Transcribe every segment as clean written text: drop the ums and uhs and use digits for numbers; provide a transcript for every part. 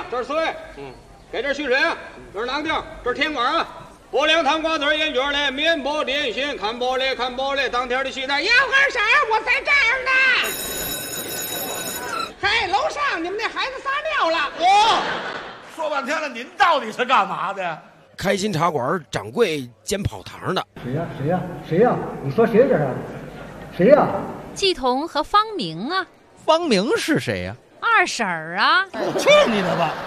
这是水，给这蓄水啊，这是囊丁，这是甜瓜啊。薄凉糖瓜子烟卷嘞，面包点心，看包嘞，当天的西餐，要干啥呀？我在这儿呢。嘿，楼上你们那孩子撒尿了。 说半天了，您到底是干嘛的？ 开心茶馆掌柜兼跑堂的。 谁呀？你说谁这是？谁呀？ 季彤和方明啊。 方明是谁呀？ 二婶儿啊。 去你的吧！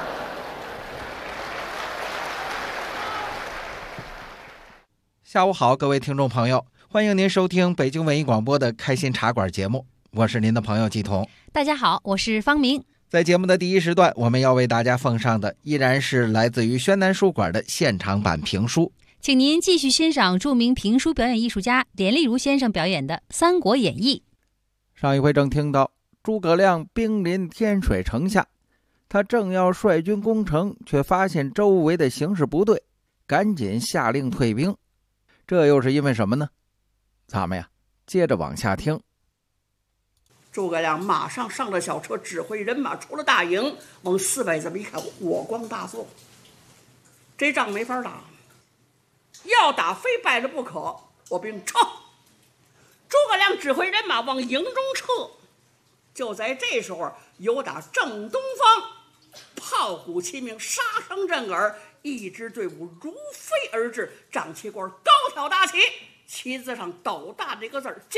下午好，各位听众朋友，欢迎您收听北京文艺广播的开心茶馆节目，我是您的朋友季彤。 大家好，我是方明。 在节目的第一时段，我们要为大家奉上的依然是来自于宣南书馆的现场版评书， 请您继续欣赏著名评书表演艺术家连丽如先生表演的《三国演义》。 上一回正听到诸葛亮兵临天水城下，他正要率军攻城，却发现周围的形势不对，赶紧下令退兵。这又是因为什么呢？咱们呀接着往下听。 诸葛亮马上上了小车，指挥人马出了大营，往四外这么一看，火光大作，这仗没法打，要打非败了不可，我兵撤。诸葛亮指挥人马往营中撤，就在这时候，有打正东方炮鼓齐鸣，杀声震耳，一支队伍如飞而至，仗旗官高挑大旗，旗子上斗大这个字儿将。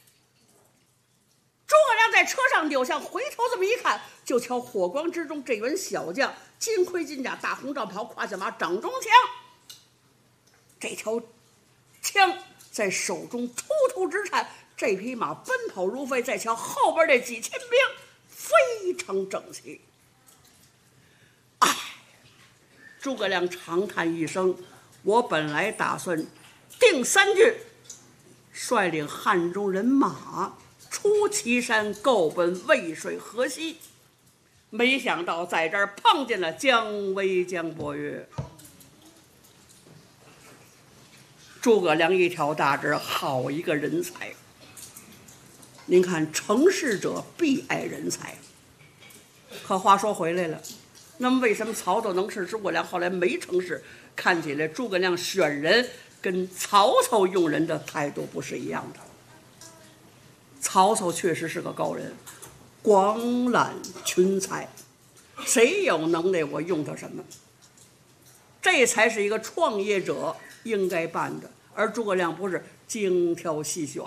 诸葛亮在车上扭向回头这么一看，就瞧火光之中这员小将，金盔金甲，大红罩袍，胯下马，掌中枪。这条枪在手中突突直颤，这匹马奔跑如飞，再瞧后边这几千兵非常整齐。诸葛亮长叹一声，我本来打算定3句，率领汉中人马出祁山，够奔渭水河西，没想到在这儿碰见了姜维、姜伯约。诸葛亮一挑大指，好一个人才！您看，成事者必爱人才。可话说回来了，那么为什么曹操能是诸葛亮后来没成事？看起来诸葛亮选人跟曹操用人的态度不是一样的。曹操确实是个高人，广揽群才，谁有能耐我用他什么，这才是一个创业者应该办的。而诸葛亮不是精挑细选。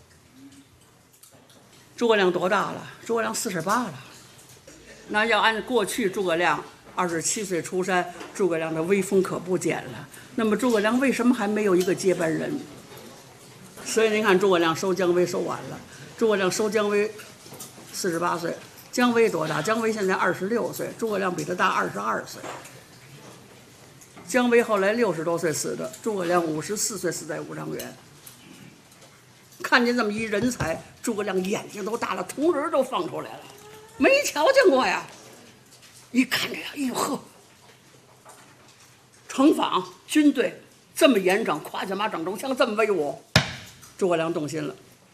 诸葛亮多大了？诸葛亮48了。那要按过去诸葛亮27岁出山，诸葛亮的威风可不减了。那么诸葛亮为什么还没有一个接班人？所以您看，诸葛亮收姜维收晚了。诸葛亮收姜维48岁，姜维多大？姜维现在26岁，诸葛亮比他大22岁。姜维后来60多岁死的，诸葛亮54岁死在五丈原。看见这么一人才，诸葛亮眼睛都大了，铜人都放出来了，没瞧见过呀！一看这呀，哎呦呵，城防军队这么严整，胯下马，掌中枪，这么威武，诸葛亮动心了。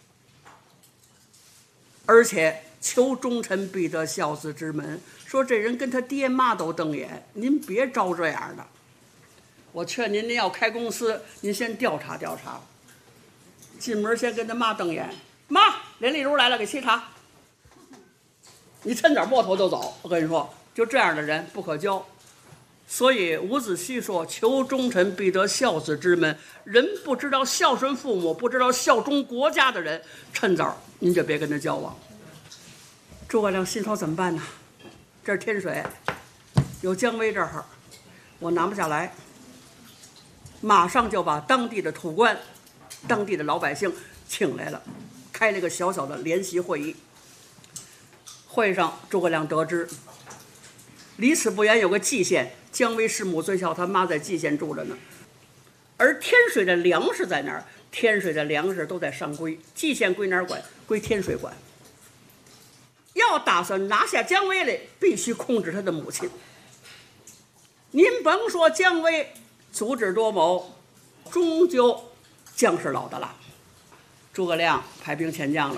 而且求忠臣必得孝子之门，说这人跟他爹妈都瞪眼，您别招这样的。我劝您要开公司，您先调查调查。进门先跟他妈瞪眼，妈，连丽如来了，给沏茶。你趁早摸头就走，我跟你说，就这样的人不可交。所以伍子胥说：“求忠臣必得孝子之门。”人不知道孝顺父母，不知道效忠国家的人，趁早您就别跟他交往。诸葛亮心说怎么办呢？这是天水，有姜维这儿，我拿不下来。马上就把当地的土官、当地的老百姓请来了，开了一个小小的联席会议。会上，诸葛亮得知，离此不远有个蓟县，姜维弑母最孝，他妈在蓟县住着呢。而天水的粮食在哪儿？天水的粮食都在上归，蓟县归哪儿管？归天水管。要打算拿下姜维来，必须控制他的母亲。您甭说姜维足智多谋，终究姜是老的辣。诸葛亮派兵遣将了，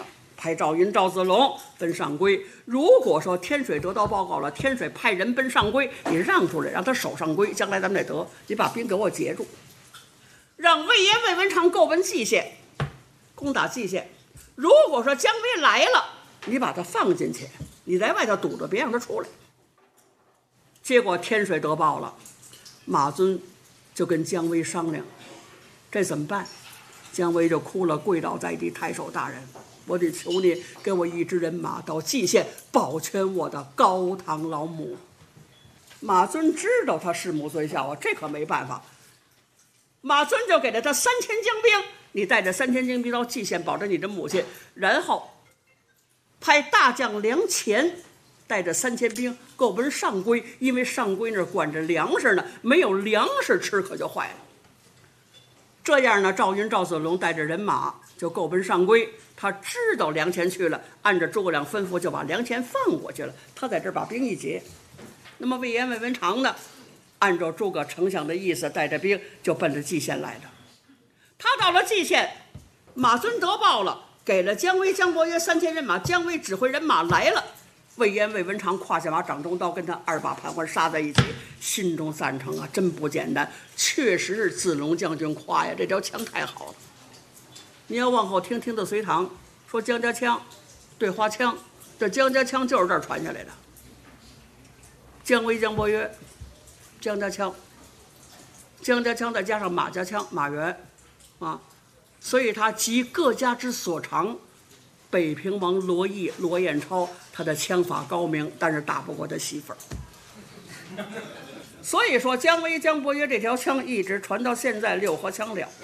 派赵云、赵子龙奔上归。如果说天水得到报告了，天水派人奔上归，你让出来，让他守上归，将来咱们再得。你把兵给我截住，让魏延、魏文长够奔蓟县，攻打蓟县。如果说姜维来了，你把他放进去，你在外头堵着，别让他出来。结果天水得报了，马尊就跟姜维商量，这怎么办？姜维就哭了，跪倒在地，太守大人，我得求你给我一支人马到蓟县保全我的高堂老母。马尊知道他弑母罪孝啊，这可没办法。马尊就给了他3000精兵，你带着3000精兵到蓟县保着你的母亲，然后派大将梁乾带着3000兵够奔上归，因为上归那儿管着粮食呢，没有粮食吃可就坏了。这样呢，赵云、赵子龙带着人马就够奔上归。他知道梁乾去了，按照诸葛亮吩咐，就把梁乾放过去了。他在这儿把兵一结。那么魏延、魏文长呢，按照诸葛丞相的意思，带着兵就奔着蓟县来了。他到了蓟县，马尊得报了，给了姜维、姜伯约3000人马。姜维指挥人马来了，魏延、魏文长胯下马，掌中刀，跟他2把盘环杀在一起，心中赞成啊，真不简单，确实是子龙将军夸呀，这条枪太好了。你要往后听，听到隋唐说姜家枪、对花枪，这姜家枪就是这儿传下来的。姜维、姜伯约，姜家枪，姜家枪再加上马家枪，马援啊，所以他集各家之所长。北平王罗毅、罗彦超，他的枪法高明，但是打不过他媳妇儿。所以说，姜维、姜伯约这条枪一直传到现在，6合枪了。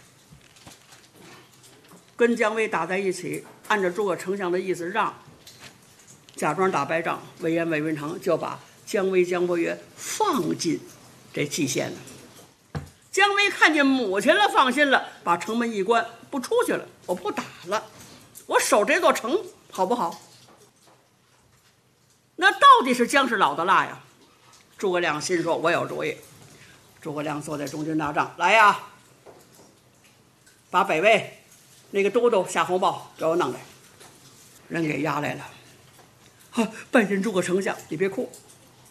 跟姜维打在一起，按照诸葛丞相的意思让，假装打败仗，魏延、魏文长就把姜维、姜伯约放进这蓟县了。姜维看见母亲了，放心了，把城门一关，不出去了，我不打了。我守这座城好不好？那到底是姜是老的辣呀？诸葛亮心说：“我有主意。”诸葛亮坐在中军大帐，来呀，把北魏那个都督夏侯茂给我弄来，人给押来了。拜见诸葛丞相，你别哭。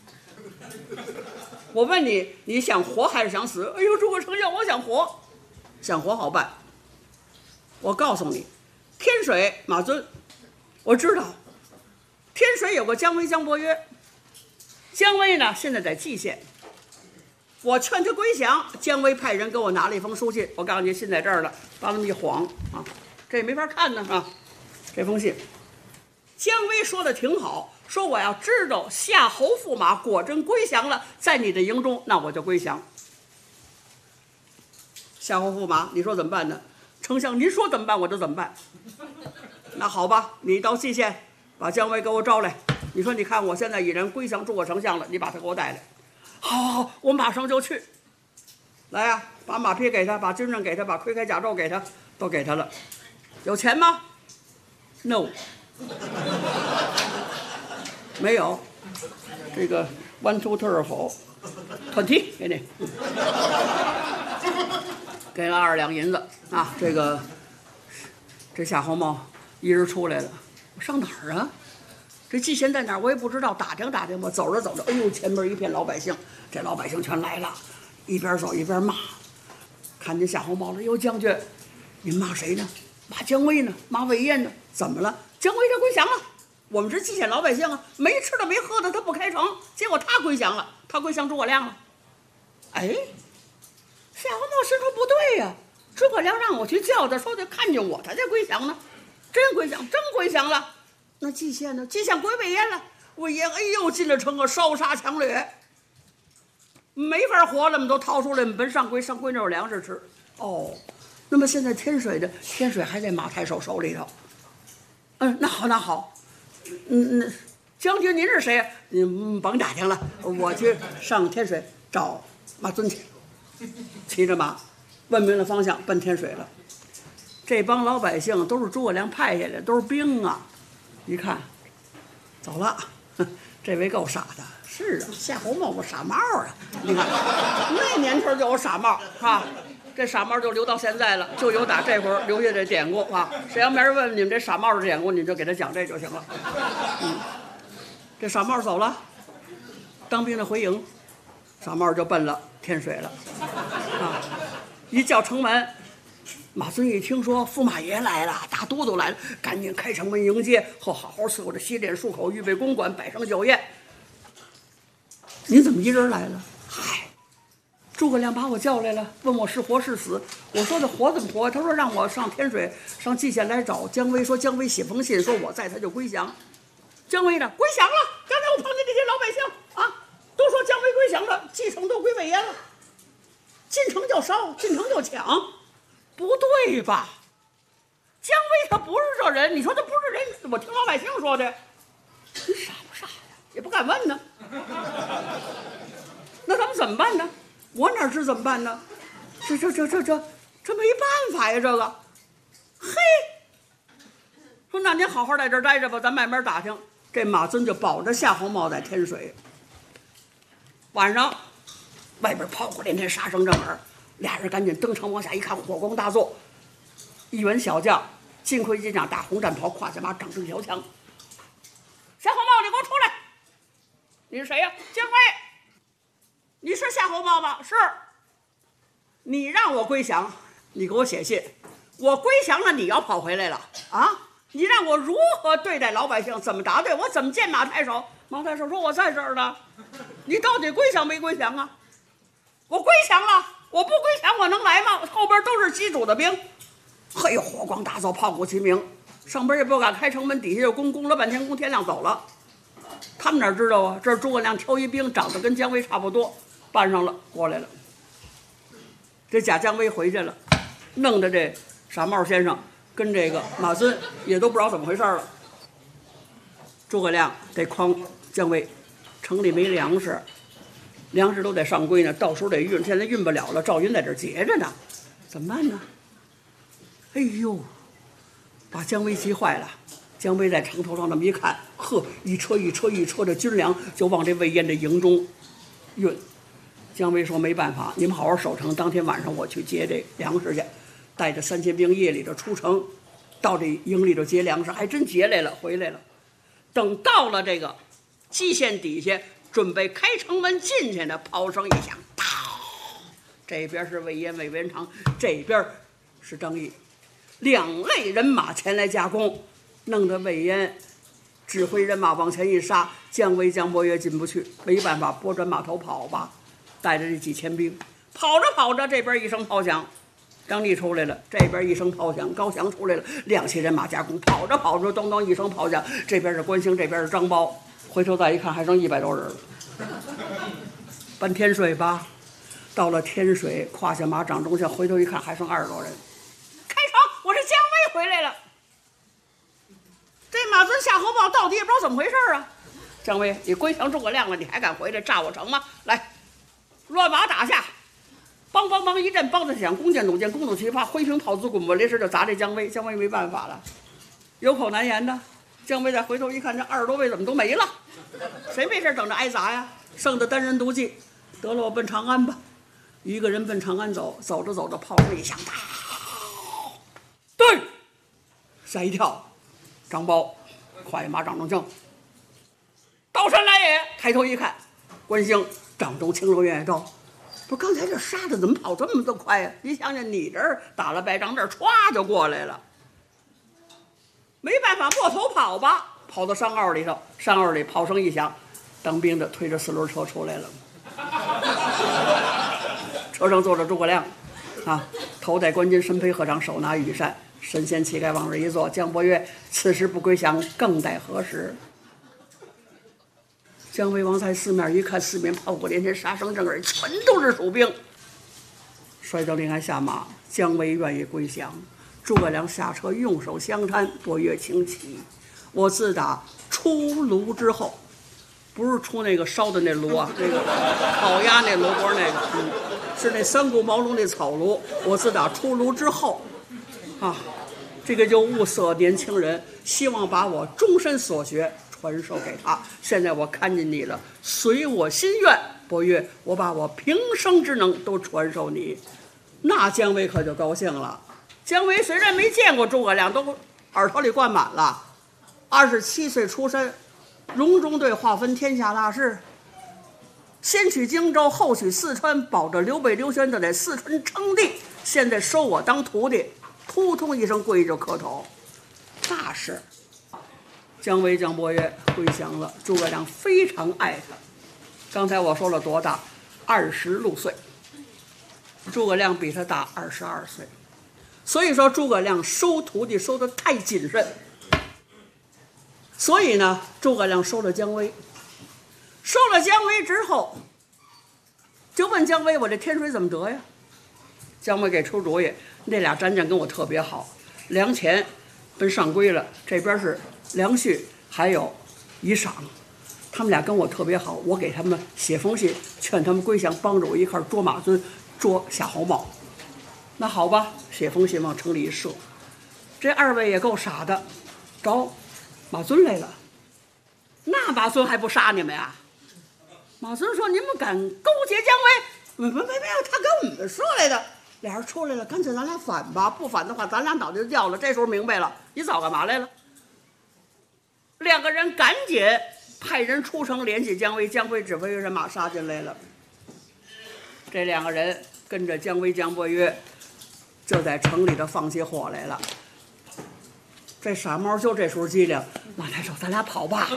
我问你，你想活还是想死？哎呦，诸葛丞相，我想活，想活好办。我告诉你。天水马尊，我知道，天水有个姜维、姜伯约。姜维呢，现在在蓟县。我劝他归降，姜维派人给我拿了一封书信，我告诉你，信在这儿了，把那么一晃啊，这也没法看呢啊。这封信，姜维说的挺好，说我要知道夏侯驸马果真归降了，在你的营中，那我就归降。夏侯驸马，你说怎么办呢？丞相，您说怎么办我就怎么办。那好吧，你到蓟县把姜维给我招来。你说，你看我现在已然归降诸葛丞相了，你把他给我带来。好，我马上就去。来呀，把马匹给他，把军刃给他，把盔铠甲胄给他，都给他了。有钱吗 ？No， 没有。这个 1 2 3 4 20给你。给了2两银子啊！这夏侯茂一人出来了，我上哪儿啊？这蓟县在哪儿我也不知道，打听打听吧。走着走着，哎呦，前面一片老百姓，这老百姓全来了，一边走一边骂。看见夏侯茂了，哟，将军，您骂谁呢？骂姜维呢？骂魏延呢？怎么了？姜维他归降了，我们是蓟县老百姓啊，没吃的没喝的，他不开城，结果他归降了，他归降诸葛亮了。哎。夏侯茂心说不对呀，诸葛亮让我去叫他，说他看见我，他才归降呢，真归降，真归降了。那蓟县呢？蓟县归魏延了。魏延哎呦进了城啊，烧杀抢掠，没法活了，们都逃出来，奔上归，上归那有粮食吃。哦，那么现在天水还在马太守手里头。那好，那好，将军您是谁？您甭打听了，我去上天水找马尊去。骑着马，问明了方向，奔天水了。这帮老百姓都是诸葛亮派下来，都是兵啊！一看，走了，这位够傻的。是啊，夏侯茂我傻帽啊！你看，那年头就有傻帽啊， 这傻帽就留到现在了，就有打这会儿留下这典故啊。谁要没人问你们这傻帽的典故，你就给他讲这就行了。这傻帽走了，当兵的回营，傻帽就奔了天水了啊。一叫城门，马尊一听说驸马爷来了，大都督来了，赶紧开城门迎接，后好好伺候着，洗脸漱口，预备公馆，摆上酒宴。您怎么一人来了？嗨，诸葛亮把我叫来了，问我是活是死。我说这活怎么活？他说让我上天水上蓟县来找姜维，说姜维写封信，说我在他就归降。姜维呢？归降了。刚才我碰见这些老百姓啊，都说姜维归降了，继承都归魏延了。进城就烧，进城就抢，不对吧？姜维他不是这人，你说他不是人，我听老百姓说的，你傻不傻呀？也不敢问呢。那咱们怎么办呢？我哪知怎么办呢？这没办法呀，这个。嘿，说那您好好在这儿待着吧，咱慢慢打听。这马尊就保着夏侯茂在天水。晚上，外边炮火连天，杀声震耳，俩人赶紧登城往下一看，火光大作。一员小将，金盔金甲，大红战袍，胯下马，掌正条枪。夏侯茂，你给我出来！你是谁呀？姜维。你是夏侯茂吗？是。你让我归降，你给我写信，我归降了，你要跑回来了啊？你让我如何对待老百姓？怎么答对？我怎么见马太守？马太守说我在这儿呢。你到底归降没归降啊？我归降了，我不归降我能来吗？后边都是西楚的兵。嘿，火光大作，炮鼓齐鸣，上边也不敢开城门，底下就攻了半天，攻天亮走了。他们哪知道啊？这是诸葛亮挑一兵，长得跟姜维差不多，搬上了过来了。这假姜维回去了，弄得这傻帽先生跟这个马尊也都不知道怎么回事了。诸葛亮得诓姜维，城里没粮食，粮食都得上归呢，到时候得运，现在运不了了，赵云在这结着呢，怎么办呢？哎呦，把姜维急坏了。姜维在城头上那么一看，呵，一车的军粮就往这魏延的营中运。姜维说没办法，你们好好守城，当天晚上我去劫这粮食去，带着3000兵夜里头出城，到这营里头劫粮食，还真劫来了，回来了。等到了这个蓟县底下，准备开城门进去呢，炮声一响，嗷！这边是魏延、魏元长，这边是张翼，两类人马前来夹攻，弄得魏延指挥人马往前一杀，姜维、姜伯约进不去，没办法，拨转马头跑吧。带着这几千兵，跑着，这边一声炮响，张力出来了；这边一声炮响，高翔出来了。2000人马夹攻，跑着，咚咚一声炮响，这边是关兴，这边是张苞。回头再一看，还剩100多人了。奔天水吧，到了天水，胯下马，掌中枪，回头一看，还剩20多人。开城，我是姜维回来了。这马尊、夏侯茂到底也不知道怎么回事啊！姜维，你归降诸葛亮了，你还敢回来炸我城吗？来！乱马打下，梆一阵，梆子响，弓箭弩箭，弓弩齐发，挥平炮足，滚波雷石就砸这姜维。姜维没办法了，有口难言的。姜维再回头一看，这20多位怎么都没了？谁没事等着挨砸呀？剩的单人独骑，得了，我奔长安吧。一个人奔长安走，走着，炮声一响，对，吓一跳，张苞快马掌中枪，刀山来也。抬头一看，关兴掌中青龙偃月刀，不是刚才这杀的怎么跑这么快呀？你想想，你这儿打了败仗，这儿歘就过来了，没办法，摸头跑吧，跑到山坳里头，山坳里炮声一响，当兵的推着4轮车出来了，车上坐着诸葛亮，啊，头戴冠巾，身披鹤氅，手拿羽扇，神仙气概往这一坐。姜伯约此时不归降，更待何时？姜维王在四面一看，四面炮火连天，杀声震耳，全都是蜀兵。率将令安下马，姜维愿意归降。诸葛亮下车，用手相搀，伯约请起。我自打出炉之后，不是出那个烧的那炉啊，那个烤鸭那炉锅那个，是那三顾茅庐那草炉。我自打出炉之后，啊，这个就物色年轻人，希望把我终身所学传授给他。现在我看见你了，随我心愿，伯约，我把我平生之能都传授你。 那姜维可就高兴了。姜维虽然没见过诸葛亮，都耳朵里灌满了。27岁出身，隆中对划分天下大事，先取荆州，后取四川，保着刘备、刘玄德在四川称帝。现在收我当徒弟，扑通一声跪着磕头。那是姜维、姜伯约归降了，诸葛亮非常爱他。刚才我说了多大？26岁。诸葛亮比他大22岁，所以说诸葛亮收徒弟收得太谨慎。所以呢，诸葛亮收了姜维。收了姜维之后，就问姜维：“我这天水怎么得呀？”姜维给出主意，那俩战将跟我特别好，梁前奔上归了，这边是梁旭还有以赏，他们俩跟我特别好，我给他们写封信，劝他们归降，帮着我一块捉马尊，捉夏侯茂。那好吧，写封信往城里一射。这二位也够傻的，找马尊来了。那马尊还不杀你们呀？马尊说：“你们敢勾结姜维？没有，他跟我们说来的。”俩人出来了，干脆咱俩反吧，不反的话，咱俩脑袋就掉了。这时候明白了，你早干嘛来了？两个人赶紧派人出城联系姜维，姜维指挥人马杀进来了。这两个人跟着姜维、姜伯约，就在城里头放起火来了。这傻猫就这时候机灵，马太守，咱俩跑吧。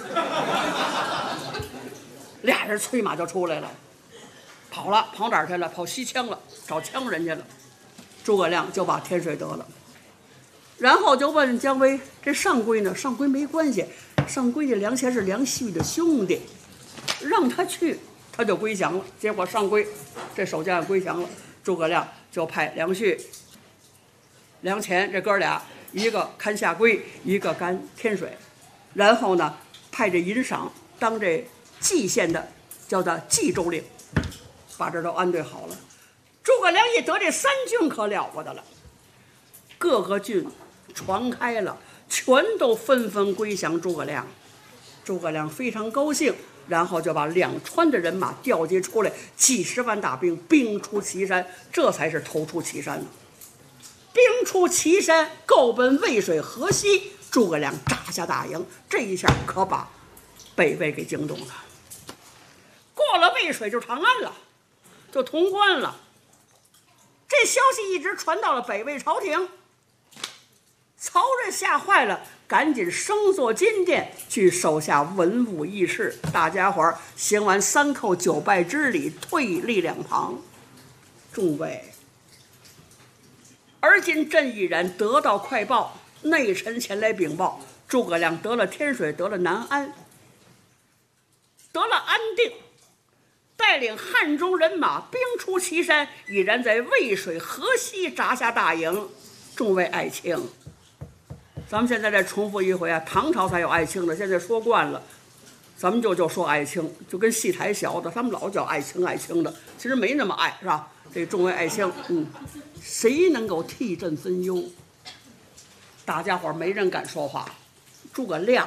俩人催马就出来了。跑了，跑哪儿去了？跑西羌了，找羌人去了。诸葛亮就把天水得了，然后就问姜维：“这上归呢？上归没关系，上归这梁前是梁旭的兄弟，让他去，他就归降了。结果上归这守将归降了，诸葛亮就派梁旭、梁前这哥俩，一个看下归，一个看天水，然后呢，派这尹赏当这蓟县的，叫他冀州令。”把这都安顿好了。诸葛亮一得这3郡可了不得了，各个郡传开了，全都纷纷归降诸葛亮。诸葛亮非常高兴，然后就把两川的人马调集出来，几十万大兵，兵出祁山，这才是头出祁山了。兵出祁山，够奔渭水河西，诸葛亮扎下大营，这一下可把北魏给惊动了。过了渭水就长安了，就潼关了。这消息一直传到了北魏朝廷，曹仁吓坏了，赶紧升座金殿去手下文武议事，大家伙儿行完3叩9拜之礼，退立两旁。众位，而今朕已然得到快报，内臣前来禀报，诸葛亮得了天水，得了南安，得了安定，带领汉中人马兵出祁山，已然在渭水河西扎下大营。众位爱卿，咱们现在再重复一回啊，唐朝才有爱卿的，现在说惯了，咱们就说爱卿，就跟戏台小的，他们老叫爱卿爱卿的，其实没那么爱，是吧？这众位爱卿，谁能够替朕分忧？大家伙没人敢说话。诸葛亮、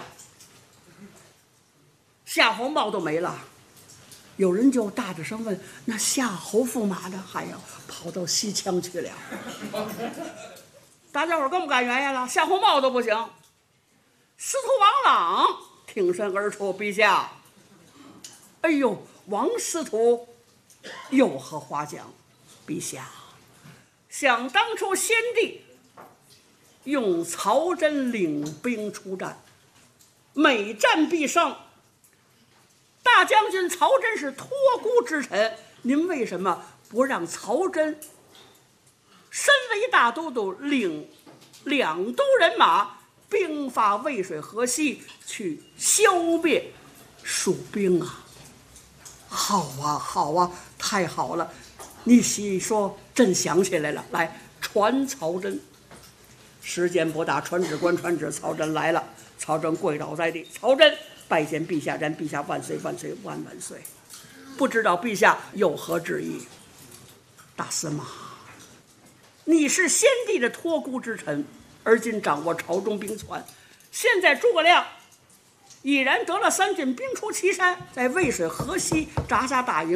夏侯茂都没了。有人就大着声问：“那夏侯驸马呢？还要跑到西羌去了？”大家伙更不敢原谅了，夏侯茂都不行。司徒王朗挺身而出：“陛下，哎呦，王司徒有何话讲？陛下，想当初先帝用曹真领兵出战，每战必胜。大将军曹真是托孤之臣，您为什么不让曹真身为大都督，领2都人马兵发渭水河西，去消灭蜀兵啊？”“好啊，好啊，太好了！你细说，朕想起来了。来，传曹真。”时间不大，传旨官传旨，曹真来了。曹真跪倒在地，曹真拜见陛下，然陛下万岁万岁万万岁！不知道陛下有何旨意？大司马，你是先帝的托孤之臣，而今掌握朝中兵权。现在诸葛亮已然得了3郡，兵出祁山，在渭水河西扎下大营，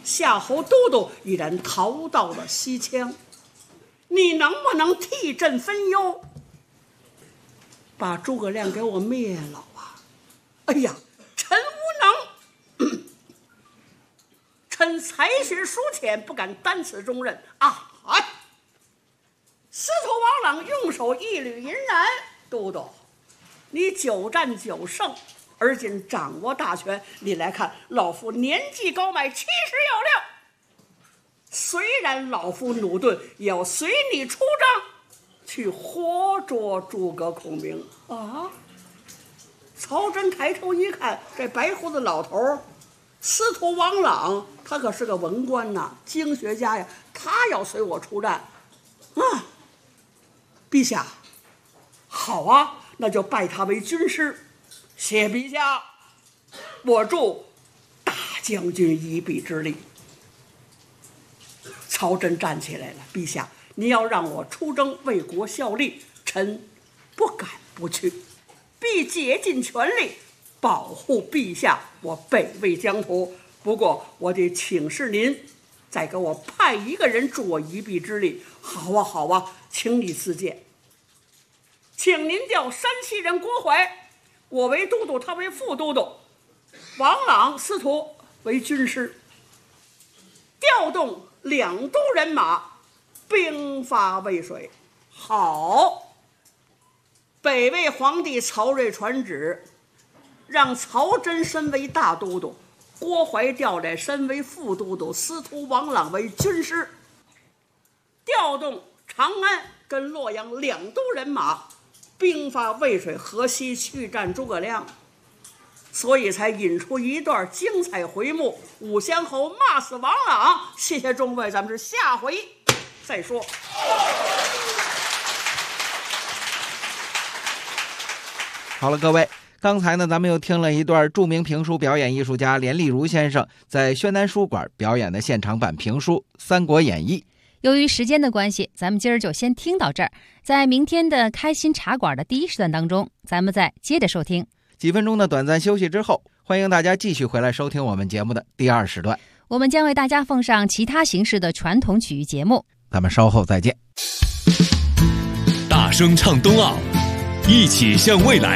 夏侯都督已然逃到了西羌，你能不能替朕分忧，把诸葛亮给我灭了啊？哎呀，臣无能，臣才学疏浅，不敢担此重任啊！司徒王朗用手一捋银髯，都督，你久战久胜，而今掌握大权，你来看，老夫年纪高迈，70有六。虽然老夫弩钝，也要随你出征，去活捉诸葛孔明啊！曹真抬头一看，这白胡子老头司徒王朗，他可是个文官呐，经学家呀，他要随我出战，陛下，好啊，那就拜他为军师。谢陛下，我助大将军一臂之力。曹真站起来了，陛下，你要让我出征为国效力，臣不敢不去，必竭尽全力保护陛下我北魏疆土。不过我得请示您，再给我派一个人助我一臂之力。好啊，好啊，请你自荐。请您调山西人郭淮，我为都督，他为副都督，王朗司徒为军师，调动2都人马，兵发渭水。好，北魏皇帝曹睿传旨，让曹真身为大都督，郭淮调来身为副都督，司徒王朗为军师，调动长安跟洛阳2都人马，兵发渭水河西去战诸葛亮。所以才引出一段精彩回目，武乡侯骂死王朗。谢谢众位，咱们是下回再说。 好了，各位，刚才呢，咱们又听了一段著名评书表演艺术家连丽如先生在宣南书馆表演的现场版评书《三国演义》。 由于时间的关系，咱们今儿就先听到这儿。在明天的开心茶馆的第1时段当中，咱们再接着收听。 几分钟的短暂休息之后，欢迎大家继续回来收听我们节目的第2时段。 我们将为大家奉上其他形式的传统曲艺节目， 咱们稍后再见。 大声唱冬奥，一起向未来。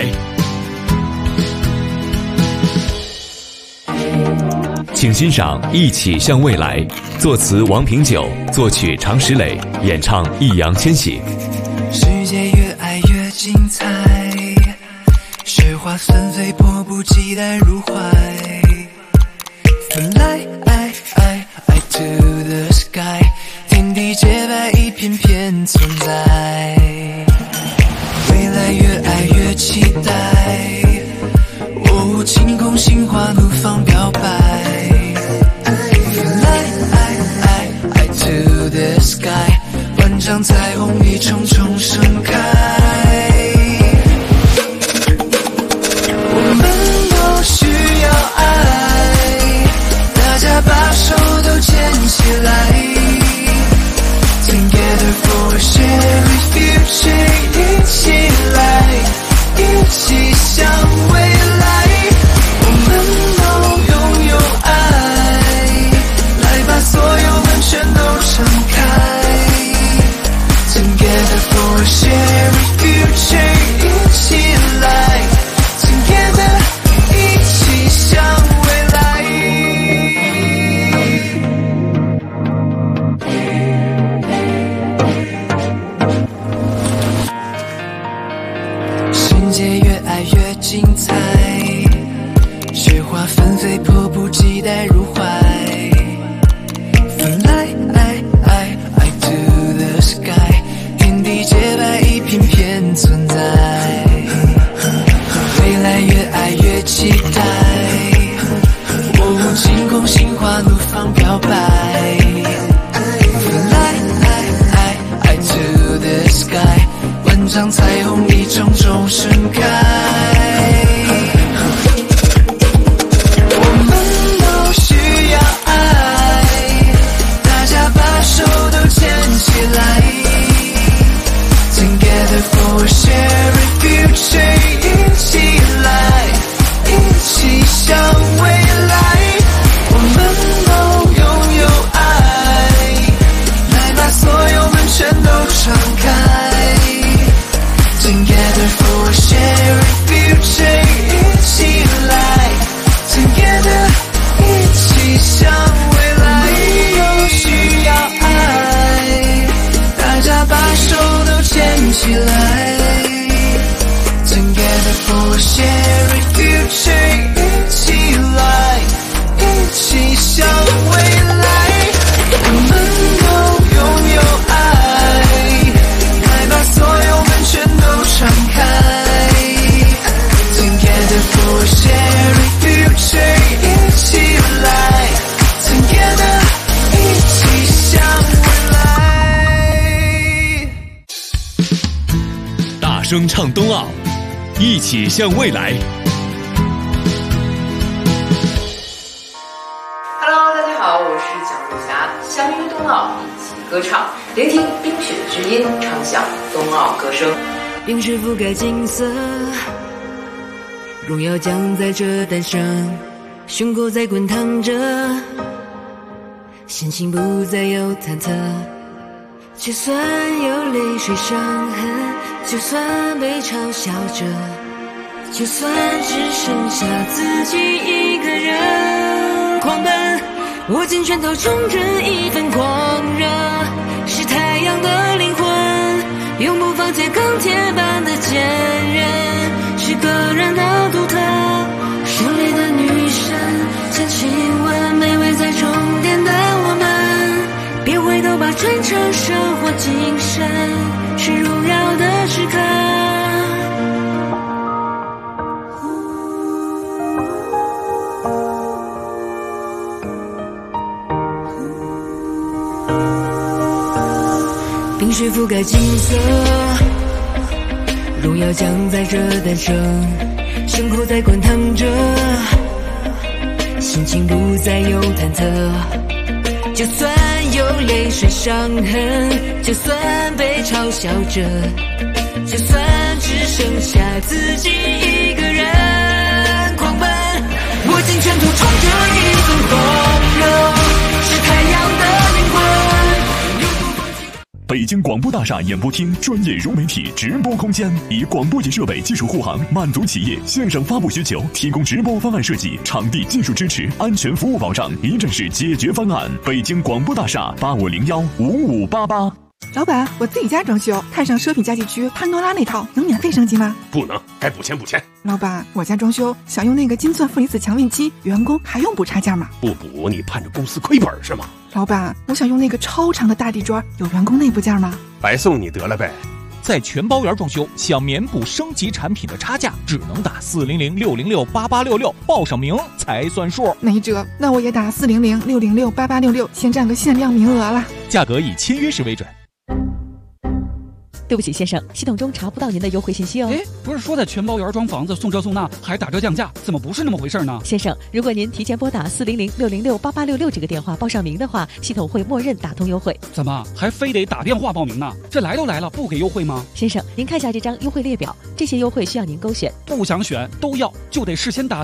请欣赏《一起向未来》，作词王平久，作曲常石磊，演唱易烊千玺。 世界越爱越精彩，雪花纷飞，迫不及待入怀。Fly to the sky， 天地洁白，一片片存在。未来越爱越期待，晴空心花怒放表白。Fly to the sky， 万丈彩虹一重重盛开。我们都需要爱，大家把手都牵起来。Together for a shared future， 一起来，一起向未来。我们都拥有爱，来把所有门全都敞开。Together for a shared future， 一起来。Together， 一起向未来。世界越爱越精彩，雪花纷飞，迫不及待入怀。Fly to the sky， 天地洁白，一片片存在。未来越爱越期待，晴空心花怒放表白。Fly to the sky， 万丈彩虹一重重盛开。我们都需要爱，大家把手都牵起来。Together for a shared future， 一起来，一起向未来。我们都拥开。Together for a shared future， 一起来 Together 一起向未来。都需要爱，大家把手都牵起来。Together for a shared future， 一起来，一起向未来。我们都拥有爱，快把所有门全都敞开。Together for a shared future， 一起来 Together 一起向未来。 大声唱冬奥，一起向未来。 Hello， 大家好，我是蒋如霞，相约冬奥，一起歌唱，聆听冰雪之音，唱响冬奥歌声。 冰雪覆盖金色，荣耀将在这诞生，胸口在滚烫着，心情不再有忐忑。就算有泪水伤痕，就算被嘲笑着，就算只剩下自己一个人狂奔，握紧拳头冲着一份狂热，是太阳的灵魂，永不放弃钢铁般的坚韧，是个人的独特，胜利的女神，将亲吻美味在终点的我们，别回头吧，传承生活精神，是荣耀的时刻。冰雪覆盖金色，荣耀将在这诞生，胸口在滚烫着，心情不再有忐忑。就算有泪水伤痕，就算被嘲笑着，就算只剩下自己一个人狂奔，握紧拳头冲着一份狂热，是太阳的灵魂。 北京广播大厦演播厅专业融媒体直播空间，以广播级设备技术护航，满足企业线上发布需求，提供直播方案设计、场地技术支持、安全服务保障，一站式解决方案。北京广播大厦85015588。 老板，我自己家装修，看上奢品家具区潘多拉那套，能免费升级吗？ 不能，该补钱补钱。 老板，我家装修想用那个金钻负离子强运机，员工还用补差价吗？ 不补你盼着公司亏本是吗？ 老板，我想用那个超长的大地砖，有员工内部价吗？ 白送你得了呗。 在全包圆装修，想免补升级产品的差价，只能打400-606-8866，报上名才算数。 没辙，那我也打400-606-8866，先占个限量名额了。 价格以签约时为准。 对不起，先生，系统中查不到您的优惠信息哦。 哎，不是说在全包圆装房子送这送那还打折降价，怎么不是那么回事呢？ 先生，如果您提前拨打400-606-8866这个电话报上名的话，系统会默认打通优惠。 怎么还非得打电话报名呢？这来都来了，不给优惠吗？ 先生，您看下这张优惠列表，这些优惠需要您勾选。 不想选都要，就得事先打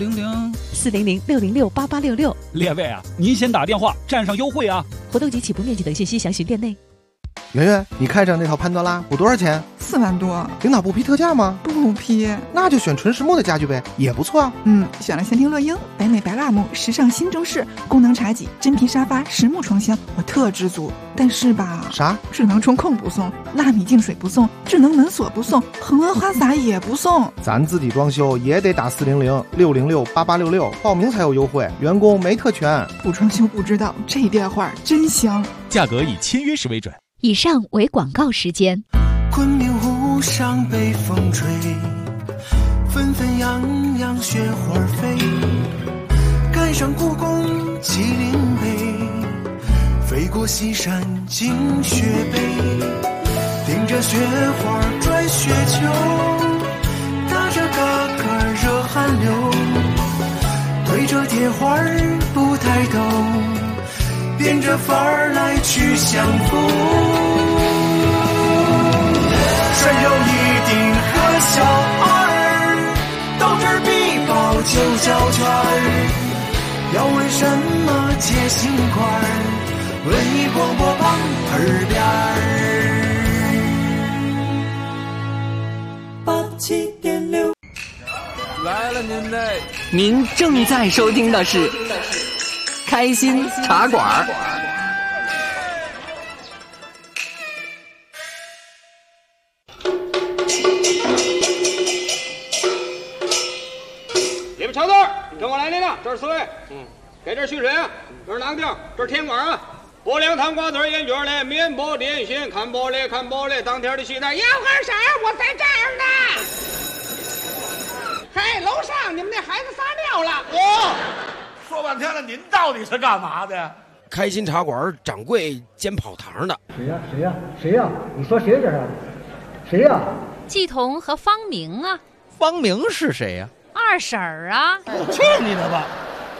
400-606-8866。 列位啊，您先打电话占上优惠啊！ 活动及起步面积等信息详询店内。 圆圆，你看上那套潘多拉补多少钱 ？4万多。 领导不批特价吗？ 不批。 那就选纯实木的家具呗，也不错啊。 选了仙庭乐英、北美白蜡木、时尚新中式、功能茶几、真皮沙发、实木床箱，我特知足。但是吧， 啥？ 智能中控不送，纳米净水不送，智能门锁不送，恒温花洒也不送。 咱自己装修也得打400-606-8866，报名才有优惠，员工没特权。 不装修不知道，这电话真香。 价格以签约时为准。 以上为广告时间。 昆明湖上北风吹，纷纷扬扬雪花飞，赶上故宫麒麟碑，飞过西山进雪北，顶着雪花转雪球，打着嘎嘎热汗流，对着铁花不抬头，变着法儿来去相逢，顺手一顶和小二，到这儿必报就交圈儿，要问什么接心块儿，问你广播旁耳边儿， 97.6。 来了您嘞！ 您正在收听的是《开心茶馆》。 你们瞧字，跟我来领了，这是4位。给这蓄水啊，这是哪个地方？这是甜馆啊。拨凉糖瓜子盐卷嘞，面包点心，看玻璃看玻璃，当天的西单要干啥？我在这儿呢。嘿，楼上你们那孩子撒尿了。 说半天了，您到底是干嘛的？ 开心茶馆掌柜兼跑堂的。 谁呀？谁呀？谁呀？你说谁这是？谁呀？ 季彤和方明啊。 方明是谁呀？ 二婶儿啊。 去你的吧！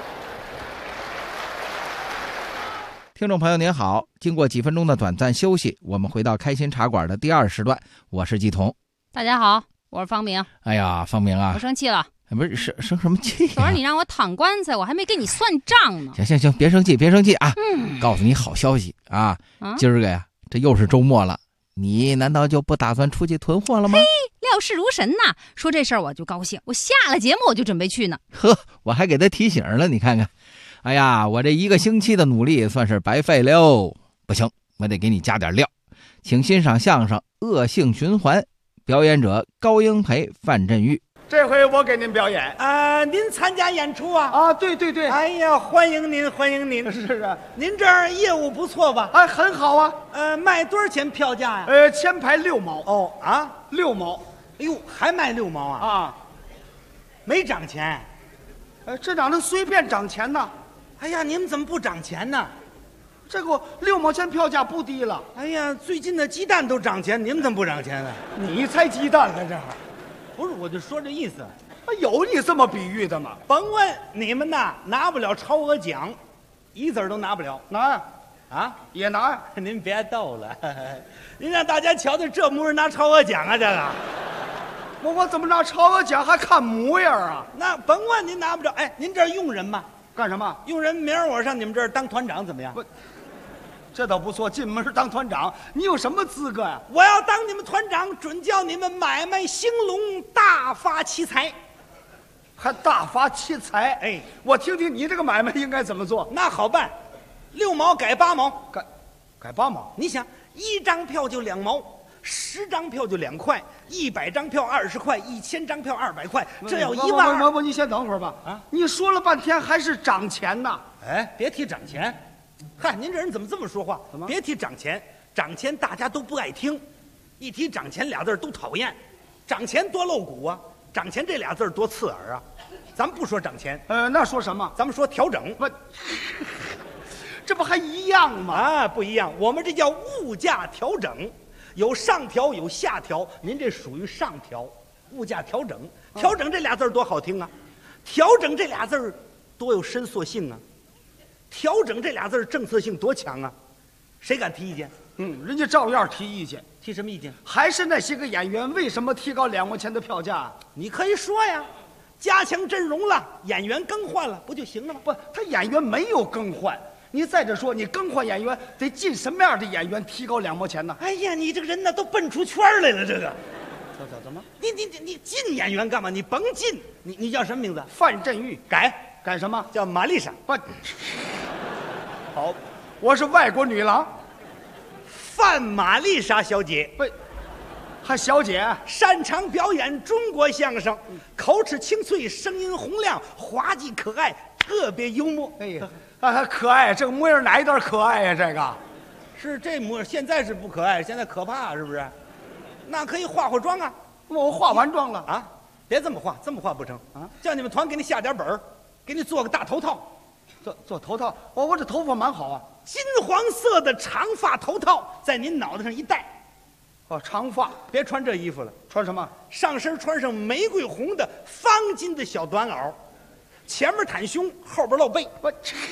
听众朋友您好，经过几分钟的短暂休息，我们回到开心茶馆的第2时段，我是季彤。 大家好，我是方明。 哎呀，方明啊， 我生气了。 不是生什么气啊？ 昨儿你让我躺棺材，我还没跟你算账呢。 行，别生气啊！告诉你好消息啊！今儿个呀，这又是周末了，你难道就不打算出去囤货了吗？ 嘿，料事如神呐！说这事儿我就高兴，我下了节目我就准备去呢。 呵，我还给他提醒了，你看看。哎呀，我这1个星期的努力算是白费了。不行，我得给你加点料。请欣赏相声《恶性循环》，表演者高英培、范振玉。 这回我给您表演您参加演出啊？ 啊，对。 哎呀，欢迎您，欢迎您。 是啊， 您这儿业务不错吧？ 哎，很好啊。 卖多少钱票价呀？ 前排6毛。 哦啊 ，6毛。 哎呦，还卖6毛啊？ 啊， 没涨钱。 这哪能随便涨钱呢？ 哎呀，你们怎么不涨钱呢？ 这个6毛钱票价不低了。 哎呀，最近的鸡蛋都涨钱，你们怎么不涨钱呢？ 你才鸡蛋呢，这不是，我就说这意思。 有你这么比喻的吗？ 甭问，你们呐拿不了超额奖，1子都拿不了。 拿呀， 啊， 也拿呀。 您别逗了，您让大家瞧瞧这模样拿超额奖啊，这个。 我怎么拿超额奖还看模样啊？ 那甭问，您拿不着。哎，您这儿用人吗？ 干什么？ 用人，明儿我上你们这儿当团长怎么样？ 不，这倒不错。进门当团长，你有什么资格呀？ 我要当你们团长，准叫你们买卖兴隆，大发其财。 还大发其财？ 哎， 我听听你这个买卖应该怎么做？ 那好办，6毛改8毛， 改8毛。 你想，1张票就2毛，10张票就2块，100张票20块，1000张票200块，这要1万2。 你先等会儿吧。啊，你说了半天还是涨钱呢？ 哎，别提涨钱。嗨，您这人怎么这么说话？怎么？别提涨钱，涨钱大家都不爱听，一提涨钱俩字都讨厌。涨钱多露骨啊！涨钱这俩字多刺耳啊！咱们不说涨钱， 那说什么？ 咱们说调整。 这不还一样吗？ 啊，不一样，我们这叫物价调整，有上调有下调，您这属于上调。物价调整，调整这俩字多好听啊！调整这俩字多有伸缩性啊！调整这俩字政策性多强啊！谁敢提意见？ 人家照样提意见。 提什么意见？ 还是那些个演员为什么提高2毛钱的票价？ 你可以说呀，加强阵容了，演员更换了，不就行了吗？ 不，他演员没有更换。你再者说，你更换演员得进什么样的演员提高2毛钱呢？ 哎呀，你这个人呢都奔出圈来了，这个。怎么？你进演员干嘛？你甭进，你叫什么名字？ 范振玉。改什么？ 叫玛丽莎。 不，好，我是外国女郎。 范玛丽莎小姐。 不，还小姐？ 擅长表演中国相声，口齿清脆，声音洪亮，滑稽可爱，特别幽默。 哎呀，还可爱，这个模样哪一段可爱呀？这个是这模样，现在是不可爱，现在可怕，是不是？那可以化妆啊！ 我化完妆了啊！别这么化，这么化不成啊！叫你们团给你下点本儿，给你做个大头套， 做头套。我这头发蛮好啊， 金黄色的长发头套，在您脑袋上一戴。 哦，长发， 别穿这衣服了， 穿什么？ 上身穿上玫瑰红的方巾的小短袄，前面袒胸，后边露背。 不，